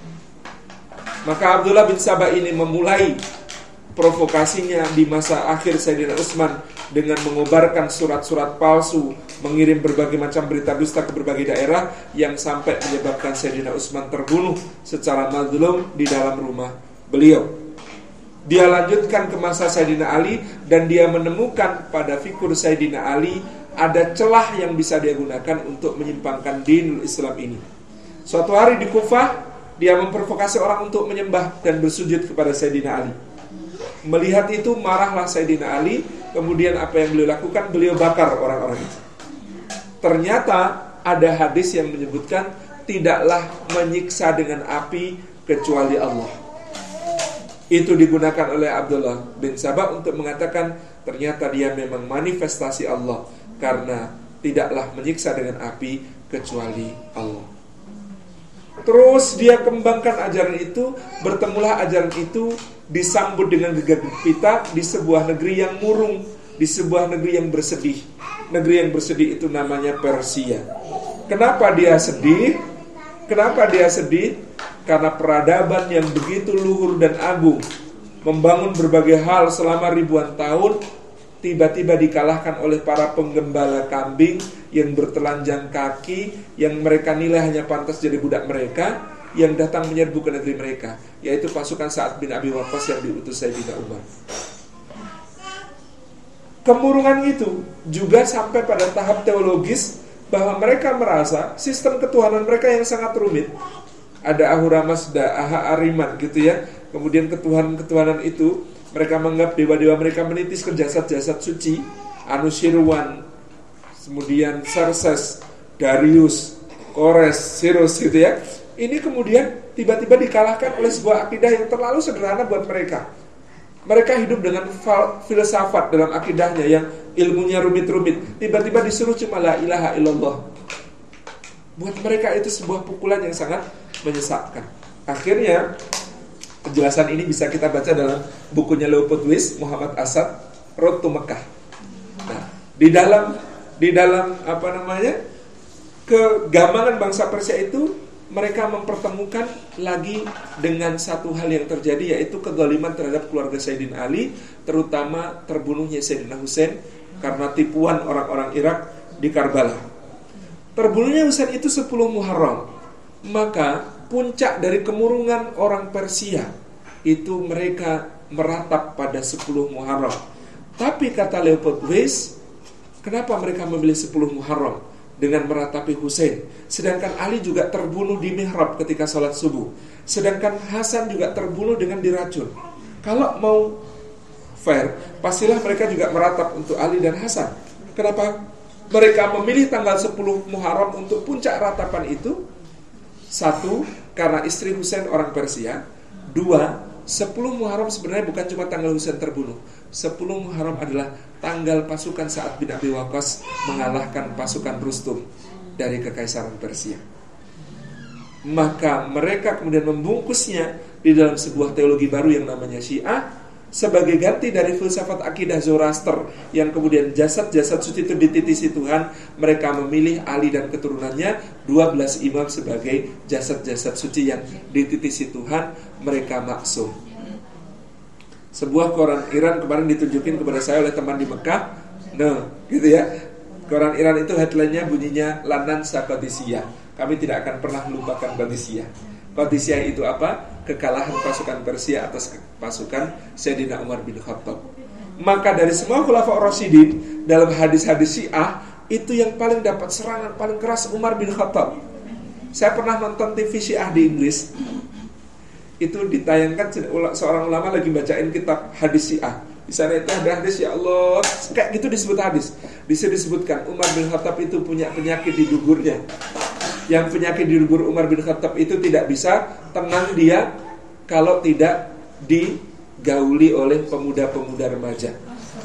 Maka Abdullah bin Saba ini memulai provokasinya di masa akhir Sayyidina Utsman dengan mengobarkan surat-surat palsu, mengirim berbagai macam berita dusta ke berbagai daerah, yang sampai menyebabkan Sayyidina Utsman terbunuh secara mazlum di dalam rumah beliau. Dia lanjutkan ke masa Sayyidina Ali, dan dia menemukan pada figur Sayyidina Ali ada celah yang bisa dia gunakan untuk menyimpangkan dinul Islam ini. Suatu hari di Kufah, dia memprovokasi orang untuk menyembah dan bersujud kepada Sayyidina Ali. Melihat itu marahlah Sayyidina Ali. Kemudian apa yang beliau lakukan? Beliau bakar orang-orang itu. Ternyata ada hadis yang menyebutkan tidaklah menyiksa dengan api kecuali Allah. Itu digunakan oleh Abdullah bin Saba untuk mengatakan ternyata dia memang manifestasi Allah, karena tidaklah menyiksa dengan api kecuali Allah. Terus dia kembangkan ajaran itu. Bertemulah ajaran itu disambut dengan gegap gempita di sebuah negeri yang murung, di sebuah negeri yang bersedih. Negeri yang bersedih itu namanya Persia. Kenapa dia sedih? Kenapa dia sedih? Karena peradaban yang begitu luhur dan agung membangun berbagai hal selama ribuan tahun, tiba-tiba dikalahkan oleh para penggembala kambing yang bertelanjang kaki, yang mereka nilai hanya pantas jadi budak mereka, yang datang menyerbu ke negeri mereka, yaitu pasukan Sa'ad bin Abi Waqqas yang diutus Sayyidina Umar. Kemurungan itu juga sampai pada tahap teologis, bahwa mereka merasa sistem ketuhanan mereka yang sangat rumit. Ada Ahura Mazda, Aha Ariman gitu ya. Kemudian ketuhanan itu mereka menganggap dewa-dewa mereka menitis ke jasad-jasad suci, Anushirwan, kemudian Xerxes, Darius, Kores, Cyrus gitu ya. Ini kemudian tiba-tiba dikalahkan oleh sebuah akidah yang terlalu sederhana buat mereka. Mereka hidup dengan filsafat dalam akidahnya yang ilmunya rumit-rumit. Tiba-tiba disuruh cuma la ilaha illallah. Buat mereka itu sebuah pukulan yang sangat menyesatkan. Akhirnya penjelasan ini bisa kita baca dalam bukunya Leopold Weiss, Muhammad Asad, Road to Mekah. Nah, di dalam kegamangan bangsa Persia itu, mereka mempertemukan lagi dengan satu hal yang terjadi, yaitu kezaliman terhadap keluarga Sayyidina Ali, terutama terbunuhnya Sayyidina Husain karena tipuan orang-orang Irak di Karbala. Terbunuhnya Husain itu 10 Muharram. Maka puncak dari kemurungan orang Persia itu mereka meratap pada 10 Muharram. Tapi kata Leopold Weiss, kenapa mereka memilih 10 Muharram dengan meratapi Husain, sedangkan Ali juga terbunuh di mihrab ketika sholat subuh, sedangkan Hasan juga terbunuh dengan diracun? Kalau mau fair, pastilah mereka juga meratap untuk Ali dan Hasan. Kenapa mereka memilih tanggal 10 Muharram untuk puncak ratapan itu? 1, karena istri Husain orang Persia. 2, 10 Muharram sebenarnya bukan cuma tanggal Husain terbunuh. 10 Muharram adalah tanggal pasukan Sa'ad bin Abi Waqqas mengalahkan pasukan Rustum dari Kekaisaran Persia. Maka mereka kemudian membungkusnya di dalam sebuah teologi baru yang namanya Syiah, sebagai ganti dari filsafat akidah Zoroaster yang kemudian jasad-jasad suci itu dititisi Tuhan. Mereka memilih Ali dan keturunannya, 12 imam, sebagai jasad-jasad suci yang dititisi Tuhan. Mereka maksum. Sebuah koran Iran kemarin ditunjukin kepada saya oleh teman di Mekah. Nah, gitu ya. Koran Iran itu headline-nya bunyinya Lanan Qadisiyah. Kami tidak akan pernah melupakan Qadisiyah. Qadisiyah itu apa? Kekalahan pasukan Persia atas pasukan Sayyidina Umar bin Khattab. Maka dari semua khulafa Rasyidin, dalam hadis-hadis Syiah, itu yang paling dapat serangan paling keras Umar bin Khattab. Saya pernah nonton TV Syiah di Inggris. Itu ditayangkan seorang ulama lagi bacain kitab hadis Syiah. Di sana itu ada hadis, ya Allah, kayak gitu disebut hadis. Disebutkan Umar bin Khattab itu punya penyakit di dugurnya. Yang penyakit di dubur Umar bin Khattab itu tidak bisa tenang dia kalau tidak digauli oleh pemuda-pemuda remaja.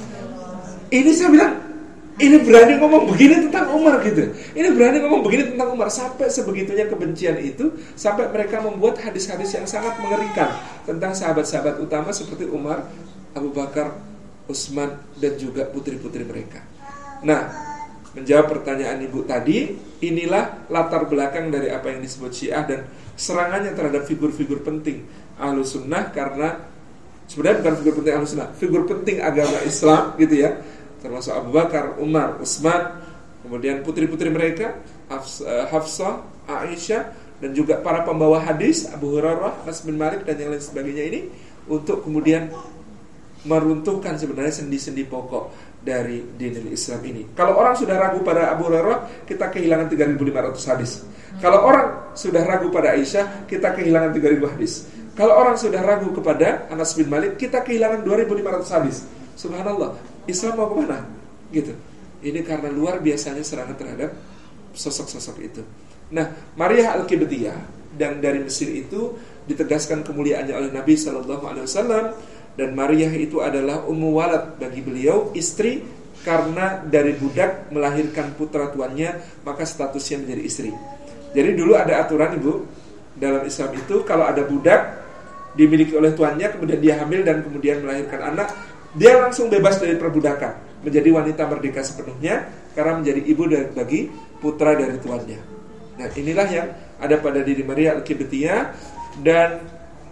Ini saya bilang, ini berani ngomong begini tentang Umar gitu. Ini berani ngomong begini tentang Umar. Sampai sebegitunya kebencian itu, sampai mereka membuat hadis-hadis yang sangat mengerikan tentang sahabat-sahabat utama seperti Umar, Abu Bakar, Utsman, dan juga putri-putri mereka. Nah, menjawab pertanyaan ibu tadi, inilah latar belakang dari apa yang disebut Syiah dan serangannya terhadap figur-figur penting Ahlus Sunnah. Karena sebenarnya bukan figur penting Ahlus Sunnah, figur penting agama Islam gitu ya, termasuk Abu Bakar, Umar, Utsman, kemudian putri-putri mereka Hafsah, Aisyah, dan juga para pembawa hadis Abu Hurairah, Anas bin Malik, dan yang lain sebagainya ini, untuk kemudian meruntuhkan sebenarnya sendi-sendi pokok dari dinil Islam ini. Kalau orang sudah ragu pada Abu Hurairah, kita kehilangan 3.500 hadis. Kalau orang sudah ragu pada Aisyah, kita kehilangan 3.000 hadis. Kalau orang sudah ragu kepada Anas bin Malik, kita kehilangan 2.500 hadis. Subhanallah, Islam mau kemana? Gitu. Ini karena luar biasanya serangan terhadap sosok-sosok itu. Nah, Maria Al-Qibtiyah dan dari Mesir itu ditegaskan kemuliaannya oleh Nabi SAW. Dan Maria itu adalah ummu walad bagi beliau, istri, karena dari budak melahirkan putra tuannya, maka statusnya menjadi istri. Jadi dulu ada aturan, ibu, dalam Islam itu, kalau ada budak dimiliki oleh tuannya, kemudian dia hamil dan kemudian melahirkan anak, dia langsung bebas dari perbudakan, menjadi wanita merdeka sepenuhnya, karena menjadi ibu bagi putra dari tuannya. Nah, inilah yang ada pada diri Maria Al-Qibtiyah. Dan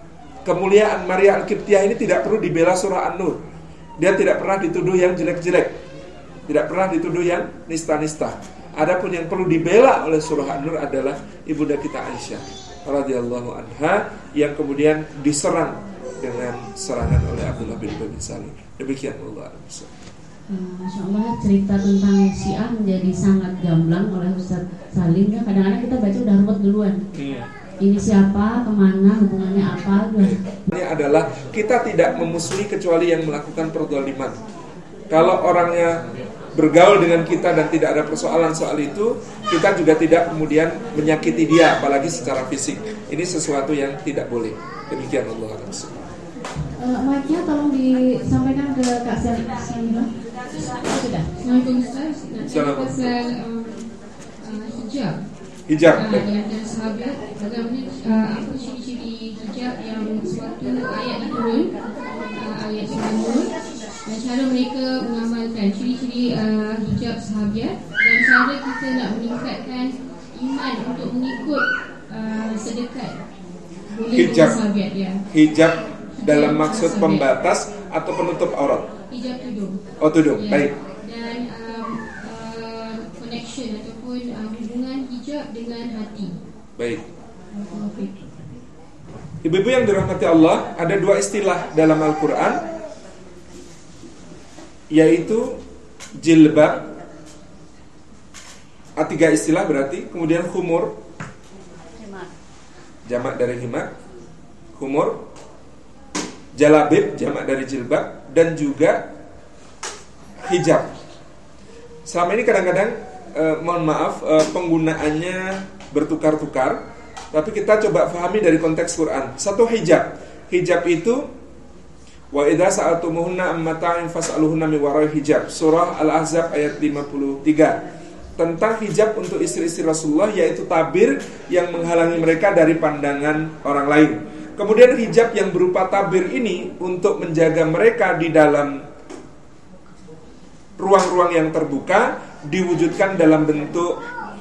kemuliaan Maria Al-Qibtiyah ini tidak perlu dibela surah An-Nur. Dia tidak pernah dituduh yang jelek-jelek, tidak pernah dituduh yang nista-nista. Adapun yang perlu dibela oleh surah An-Nur adalah ibunda kita Aisyah radhiyallahu anha yang kemudian diserang dengan serangan oleh Abdullah bin Ubay bin Salul. Demikian Allah. Masya Allah, cerita tentang Syiah menjadi sangat gamblang oleh Ustaz Salim. Ya, kadang-kadang kita baca udah ruwet duluan. Ini siapa, kemana, hubungannya apa? Ini adalah kita tidak memusuhi kecuali yang melakukan perzaliman. Kalau orangnya bergaul dengan kita dan tidak ada persoalan soal itu, kita juga tidak kemudian menyakiti dia, apalagi secara fisik. Ini sesuatu yang tidak boleh. Demikian Allah. Mic-nya tolong disampaikan ke Kak Salimah. Sudah. Assalamualaikum Ustaz. Pasal hijab. Yang dan sahabat, bagaimana apa ciri-ciri hijab yang suatu ayat diturun, ayat An-Nur, dan cara mereka mengamalkan ciri-ciri hijab sahabat dan cara kita nak meningkatkan iman untuk mengikut sedekat hijab sahabat ya. Hijab dalam maksud pembatas atau penutup aurat. Hijab tudung. Oh, tudung. Ya. Baik. Dan connection ataupun hubungan hijab dengan hati. Baik. Ibu-ibu yang dirahmati Allah, ada dua istilah dalam Al-Quran, yaitu jilbab. Tiga istilah berarti. Kemudian khumur, jamak dari himar. Khumur, jalabib, jamak dari jilbab, dan juga hijab. Selama ini kadang-kadang mohon maaf, penggunaannya bertukar-tukar, tapi kita coba pahami dari konteks Quran. Satu, hijab. Hijab itu wa idza sa'altumuhunna ammata'in fas'aluhunna min wara'i hijab. Surah Al-Ahzab ayat 53. Tentang hijab untuk istri-istri Rasulullah, yaitu tabir yang menghalangi mereka dari pandangan orang lain. Kemudian hijab yang berupa tabir ini untuk menjaga mereka di dalam ruang-ruang yang terbuka, diwujudkan dalam bentuk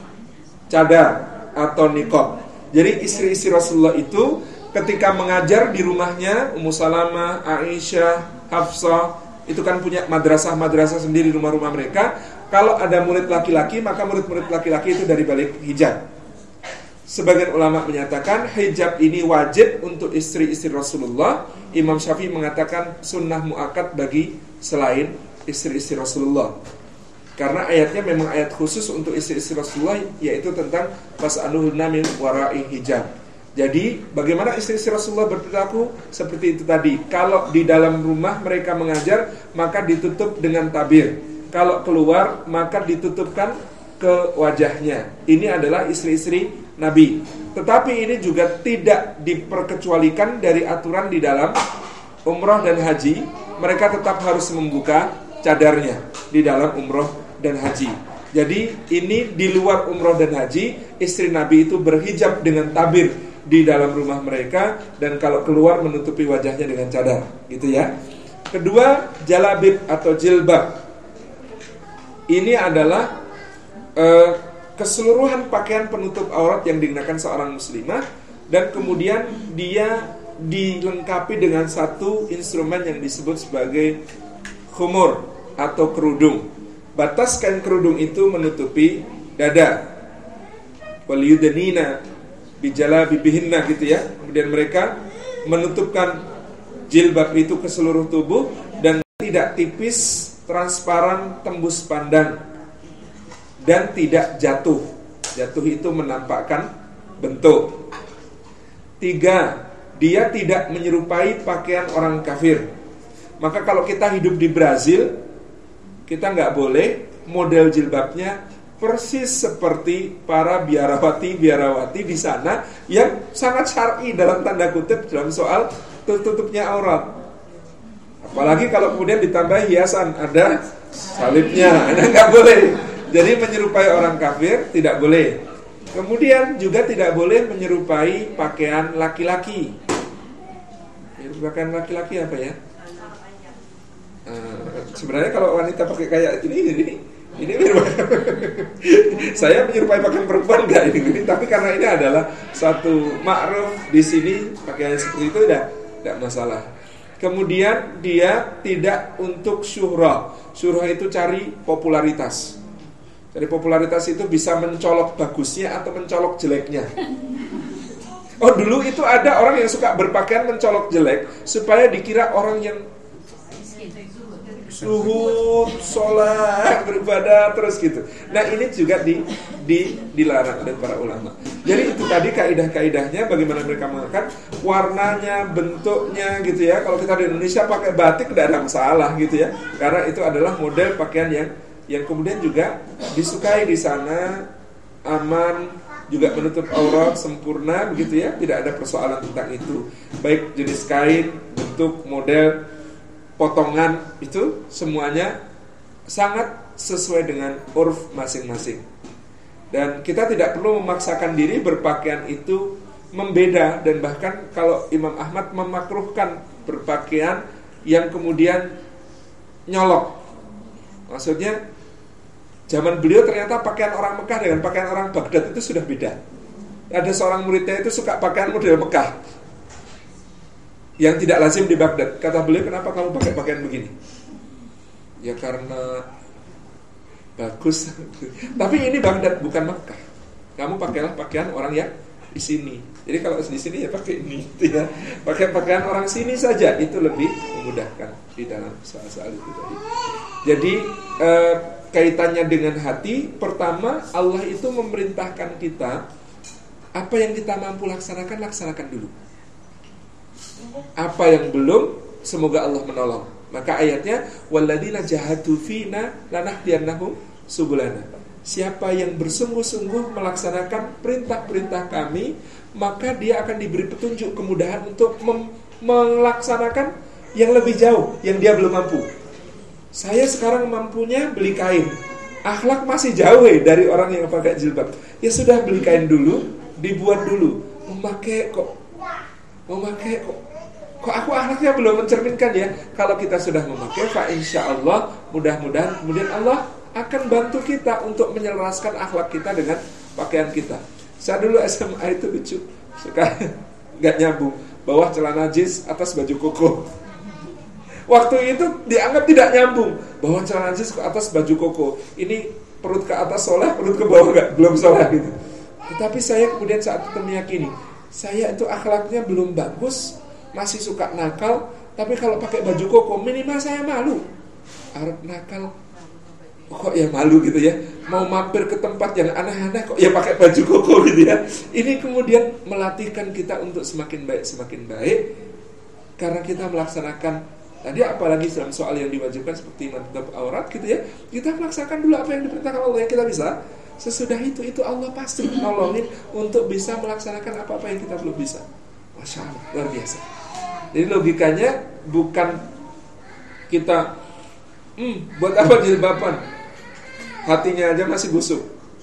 cadar atau niqab. Jadi istri-istri Rasulullah itu ketika mengajar di rumahnya, Ummu Salamah, Aisyah, Hafsah, itu kan punya madrasah-madrasah sendiri rumah-rumah mereka. Kalau ada murid laki-laki, maka murid-murid laki-laki itu dari balik hijab. Sebagian ulama menyatakan hijab ini wajib untuk istri-istri Rasulullah. Imam Syafi'i mengatakan sunnah muakkad bagi selain istri-istri Rasulullah. Karena ayatnya memang ayat khusus untuk istri-istri Rasulullah, yaitu tentang fas'aluhunna min wara'i hijab. Jadi bagaimana istri-istri Rasulullah berperilaku? Seperti itu tadi. Kalau di dalam rumah mereka mengajar, maka ditutup dengan tabir. Kalau keluar, maka ditutupkan ke wajahnya. Ini adalah istri-istri Nabi. Tetapi ini juga tidak diperkecualikan dari aturan di dalam umrah dan haji. Mereka tetap harus membuka cadarnya di dalam umrah dan haji. Jadi ini di luar umrah dan haji, istri Nabi itu berhijab dengan tabir di dalam rumah mereka, dan kalau keluar menutupi wajahnya dengan cadar, gitu ya. Kedua, jalabib atau jilbab. Ini adalah keseluruhan pakaian penutup aurat yang digunakan seorang muslimah, dan kemudian dia dilengkapi dengan satu instrumen yang disebut sebagai khumur atau kerudung. Batas kain kerudung itu menutupi dada. Wal yudnina bijalabibihinna, gitu ya. Kemudian mereka menutupkan jilbab itu ke seluruh tubuh dan tidak tipis, transparan, tembus pandang, dan tidak jatuh. Jatuh itu menampakkan bentuk. 3, dia tidak menyerupai pakaian orang kafir. Maka kalau kita hidup di Brazil, kita nggak boleh model jilbabnya persis seperti para biarawati di sana yang sangat syar'i dalam tanda kutip dalam soal tutupnya aurat. Apalagi kalau kemudian ditambah hiasan, ada salibnya, nggak boleh. Jadi menyerupai orang kafir tidak boleh. Kemudian juga tidak boleh menyerupai pakaian laki-laki. Pakaian laki-laki apa ya? Sebenarnya kalau wanita pakai kayak ini saya menyerupai pakaian perempuan enggak ini, tapi karena ini adalah satu ma'ruf di sini pakaian seperti itu tidak masalah. Kemudian dia tidak untuk syuhrah. Syuhrah itu cari popularitas. Jadi popularitas itu bisa mencolok bagusnya atau mencolok jeleknya. Oh, dulu itu ada orang yang suka berpakaian mencolok jelek supaya dikira orang yang zuhud, sholat, beribadah terus gitu. Nah, ini juga dilarang oleh para ulama. Jadi itu tadi kaidah-kaidahnya bagaimana mereka mengatakan warnanya, bentuknya gitu ya. Kalau kita di Indonesia pakai batik tidak ada masalah gitu ya. Karena itu adalah model pakaian yang kemudian juga disukai di sana, aman, juga menutup aurat sempurna begitu ya. Tidak ada persoalan tentang itu. Baik jenis kain, bentuk, model, potongan itu semuanya sangat sesuai dengan urf masing-masing. Dan kita tidak perlu memaksakan diri berpakaian itu membeda. Dan bahkan kalau Imam Ahmad memakruhkan berpakaian yang kemudian nyolok. Maksudnya zaman beliau ternyata pakaian orang Mekah dengan pakaian orang Baghdad itu sudah beda. Ada seorang muridnya itu suka pakaian model Mekah yang tidak lazim di Baghdad. Kata beliau, kenapa kamu pakai pakaian begini? Ya karena bagus. Tapi ini Baghdad bukan Makkah. Kamu pakailah pakaian orang yang di sini. Jadi kalau di sini ya pakai ini, ya. Pakai pakaian orang sini saja, itu lebih memudahkan di dalam soal-soal itu tadi. Jadi kaitannya dengan hati, pertama Allah itu memerintahkan kita apa yang kita mampu laksanakan dulu. Apa yang belum, semoga Allah menolong. Maka ayatnya walladzina jahadu fina lanahdiyannahum subulana. Siapa yang bersungguh-sungguh melaksanakan perintah-perintah kami, maka dia akan diberi petunjuk, kemudahan untuk melaksanakan yang lebih jauh, yang dia belum mampu. Saya sekarang mampunya beli kain, akhlak masih jauh dari orang yang pakai jilbab. Ya sudah, beli kain dulu, dibuat dulu. Memakai kok aku akhlaknya belum mencerminkan ya. Kalau kita sudah memakai, fa insya Allah mudah-mudahan kemudian Allah akan bantu kita untuk menyelaraskan akhlak kita dengan pakaian kita. Saya dulu SMA itu lucu, suka nggak nyambung, bawah celana jeans, atas baju koko. Waktu itu dianggap tidak nyambung, bawah celana jeans ke atas baju koko. Ini perut ke atas soleh, perut ke bawah belum soleh gitu. Tetapi saya kemudian saat itu meyakini, saya itu akhlaknya belum bagus, masih suka nakal. Tapi kalau pakai baju koko minimal saya malu. Arab nakal kok ya malu gitu ya. Mau mampir ke tempat yang aneh-aneh kok ya pakai baju koko gitu ya. Ini kemudian melatihkan kita untuk semakin baik karena kita melaksanakan tadi, apalagi dalam soal yang diwajibkan seperti menutup aurat gitu ya. Kita melaksanakan dulu apa yang diperintahkan Allah yang kita bisa. Sesudah itu Allah pasti menolongin untuk bisa melaksanakan apa-apa yang kita belum bisa. Masya Allah, luar biasa. Jadi logikanya bukan kita buat apa jilbaban, hatinya aja masih busuk.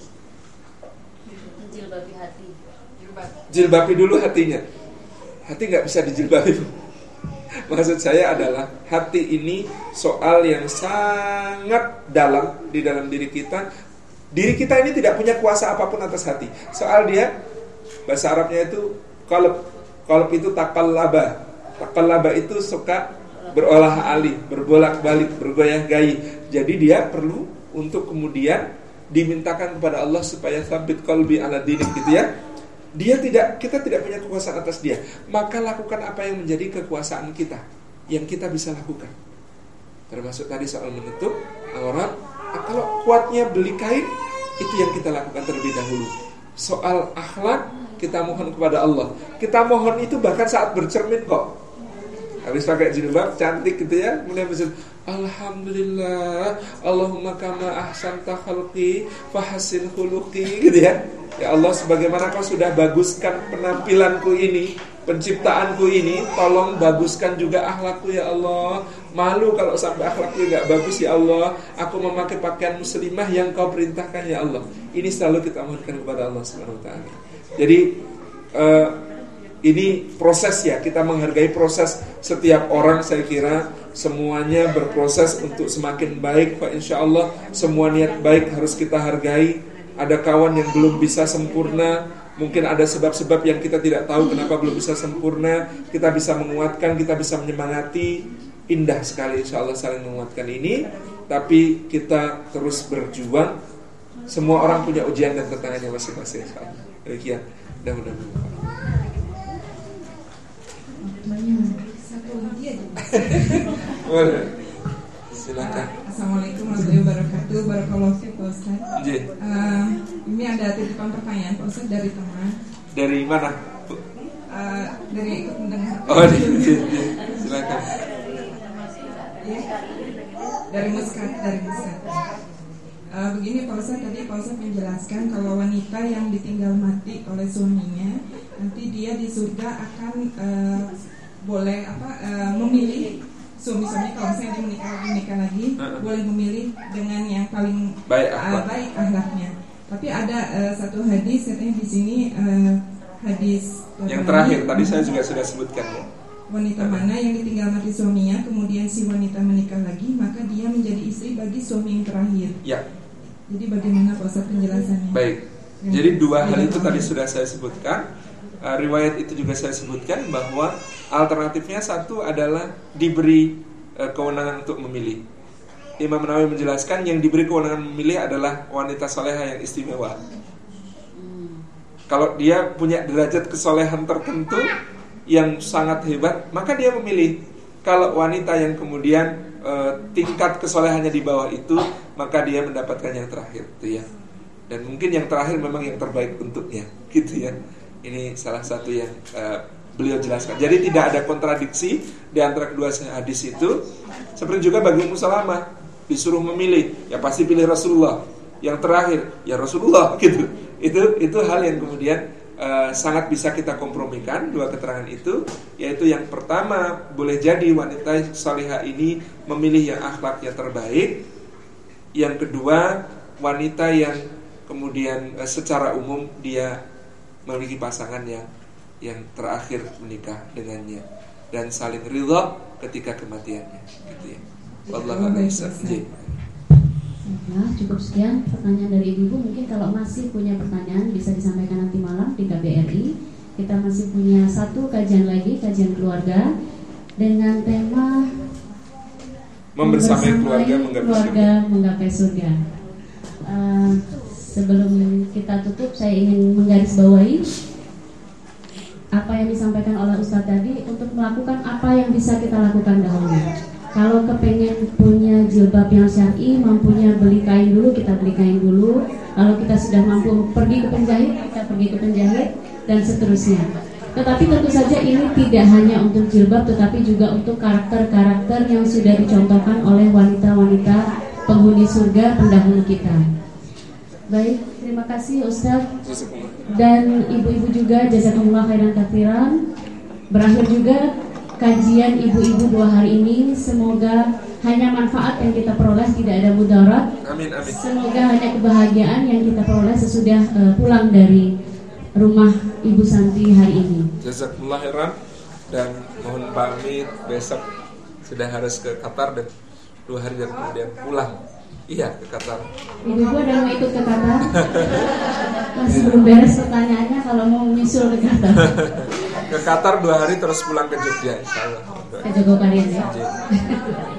Jilbabi hati. Jilbabi dulu hatinya. Hati gak bisa dijilbabi. Maksud saya adalah hati ini soal yang sangat dalam di dalam diri kita. Diri kita ini tidak punya kuasa apapun atas hati. Soal dia, bahasa Arabnya itu qalb. Qalb itu takallaba. Takallaba itu suka berolah alih, berbolak-balik, bergoyah-gayi. Jadi dia perlu untuk kemudian dimintakan kepada Allah supaya sabit qalbi ala dinik gitu ya. Kita tidak punya kekuasaan atas dia. Maka lakukan apa yang menjadi kekuasaan kita, yang kita bisa lakukan. Termasuk tadi soal menutup aurat. Kalau kuatnya beli kain, itu yang kita lakukan terlebih dahulu. Soal akhlak, kita mohon kepada Allah. Kita mohon itu bahkan saat bercermin kok. Habis pakai jilbab cantik gitu ya, kemudian bisa alhamdulillah, Allahumma kama ahsanta khalqi fahassin khuluqi gitu ya. Ya Allah, sebagaimana kau sudah baguskan penampilanku ini, penciptaanku ini, tolong baguskan juga akhlakku ya Allah. Malu kalau sampai akhlakku gak bagus ya Allah. Aku memakai pakaian muslimah yang kau perintahkan ya Allah. Ini selalu kita mohonkan kepada Allah Subhanahu wa ta'ala. Jadi ini proses ya, kita menghargai proses setiap orang. Saya kira semuanya berproses untuk semakin baik. Pak, insya Allah semua niat baik harus kita hargai. Ada kawan yang belum bisa sempurna, Mungkin ada sebab-sebab yang kita tidak tahu kenapa belum bisa sempurna. Kita bisa menguatkan, kita bisa menyemangati. Indah sekali insya Allah saling menguatkan ini. Tapi kita terus berjuang. Semua orang punya ujian dan tantangannya masing-masing insya Allah. Demikian. Mudah-mudahan. Satu lagi aja. Boleh. Silakan. Assalamualaikum warahmatullahi wabarakatuh. Barakallahu fiik Pak Ustaz. Ini ada titipan pertanyaan Pak Ustaz dari teman. Dari mana? Dari ikut mendengar. Oh, silakan. Ya. Dari Muskat. Begini Pak Ustaz, tadi Pak Ustaz menjelaskan kalau wanita yang ditinggal mati oleh suaminya, nanti dia di surga akan boleh memilih suami-suami kalau saya menikah lagi boleh memilih dengan yang paling baik akhlaknya. Tapi ada satu hadis katanya di sini hadis yang terakhir tadi saya juga sudah sebutkan ya. Wanita mana yang ditinggal mati suaminya kemudian si wanita menikah lagi maka dia menjadi istri bagi suami yang terakhir. Ya. Jadi bagaimana Pak Ustaz penjelasannya? Baik. Jadi dua hal itu tadi sudah saya sebutkan. Riwayat itu juga saya sebutkan bahwa alternatifnya satu adalah diberi kewenangan untuk memilih. Imam Nawawi menjelaskan yang diberi kewenangan memilih adalah wanita soleha yang istimewa. Kalau dia punya derajat kesolehan tertentu yang sangat hebat, maka dia memilih. Kalau wanita yang kemudian tingkat kesolehannya di bawah itu, maka dia mendapatkan yang terakhir, itu ya. Dan mungkin yang terakhir memang yang terbaik untuknya, gitu ya. Ini salah satu yang beliau jelaskan. Jadi tidak ada kontradiksi di antara kedua hadis itu. Seperti juga bagi Ummu Salamah, disuruh memilih, ya pasti pilih Rasulullah. Yang terakhir, ya Rasulullah, gitu. Itu hal yang kemudian sangat bisa kita kompromikan dua keterangan itu, yaitu yang pertama boleh jadi wanita salihah ini memilih yang akhlaknya terbaik. Yang kedua, wanita yang kemudian secara umum dia memiliki pasangan yang terakhir menikah dengannya dan saling ridha ketika kematiannya, gitu ya. Wallahu a'lam. Nah, cukup sekian pertanyaan dari Ibu. Mungkin kalau masih punya pertanyaan bisa disampaikan nanti malam di KBRI. Kita masih punya satu kajian lagi, kajian keluarga dengan tema membersamai keluarga menggapai surga. Sebelum kita tutup, saya ingin menggarisbawahi apa yang disampaikan oleh Ustadz tadi untuk melakukan apa yang bisa kita lakukan dahulu. Kalau kepengen punya jilbab yang syar'i, mampunya beli kain dulu, kita beli kain dulu. Kalau kita sudah mampu pergi ke penjahit, kita pergi ke penjahit, dan seterusnya. Tetapi tentu saja ini tidak hanya untuk jilbab, tetapi juga untuk karakter-karakter yang sudah dicontohkan oleh wanita-wanita penghuni surga pendahulu kita. Baik, terima kasih Ustadz dan ibu-ibu juga, jazakumullah khairan katsiran. Berakhir juga kajian ibu-ibu 2 hari ini. Semoga hanya manfaat yang kita peroleh, tidak ada mudarat. Amin, amin. Semoga hanya kebahagiaan yang kita peroleh sesudah pulang dari rumah Ibu Santi hari ini. Jazakumullah khairan. Dan mohon pamit, besok sudah harus ke Qatar dan 2 hari dan kemudian pulang. Iya, ke Qatar. Ibu-ibu ada yang mau ikut ke Qatar? Masih belum beres pertanyaannya kalau mau misul ke Qatar. Ke Qatar 2 hari terus pulang ke Jogja, insyaallah. Ke Jogokarian ya.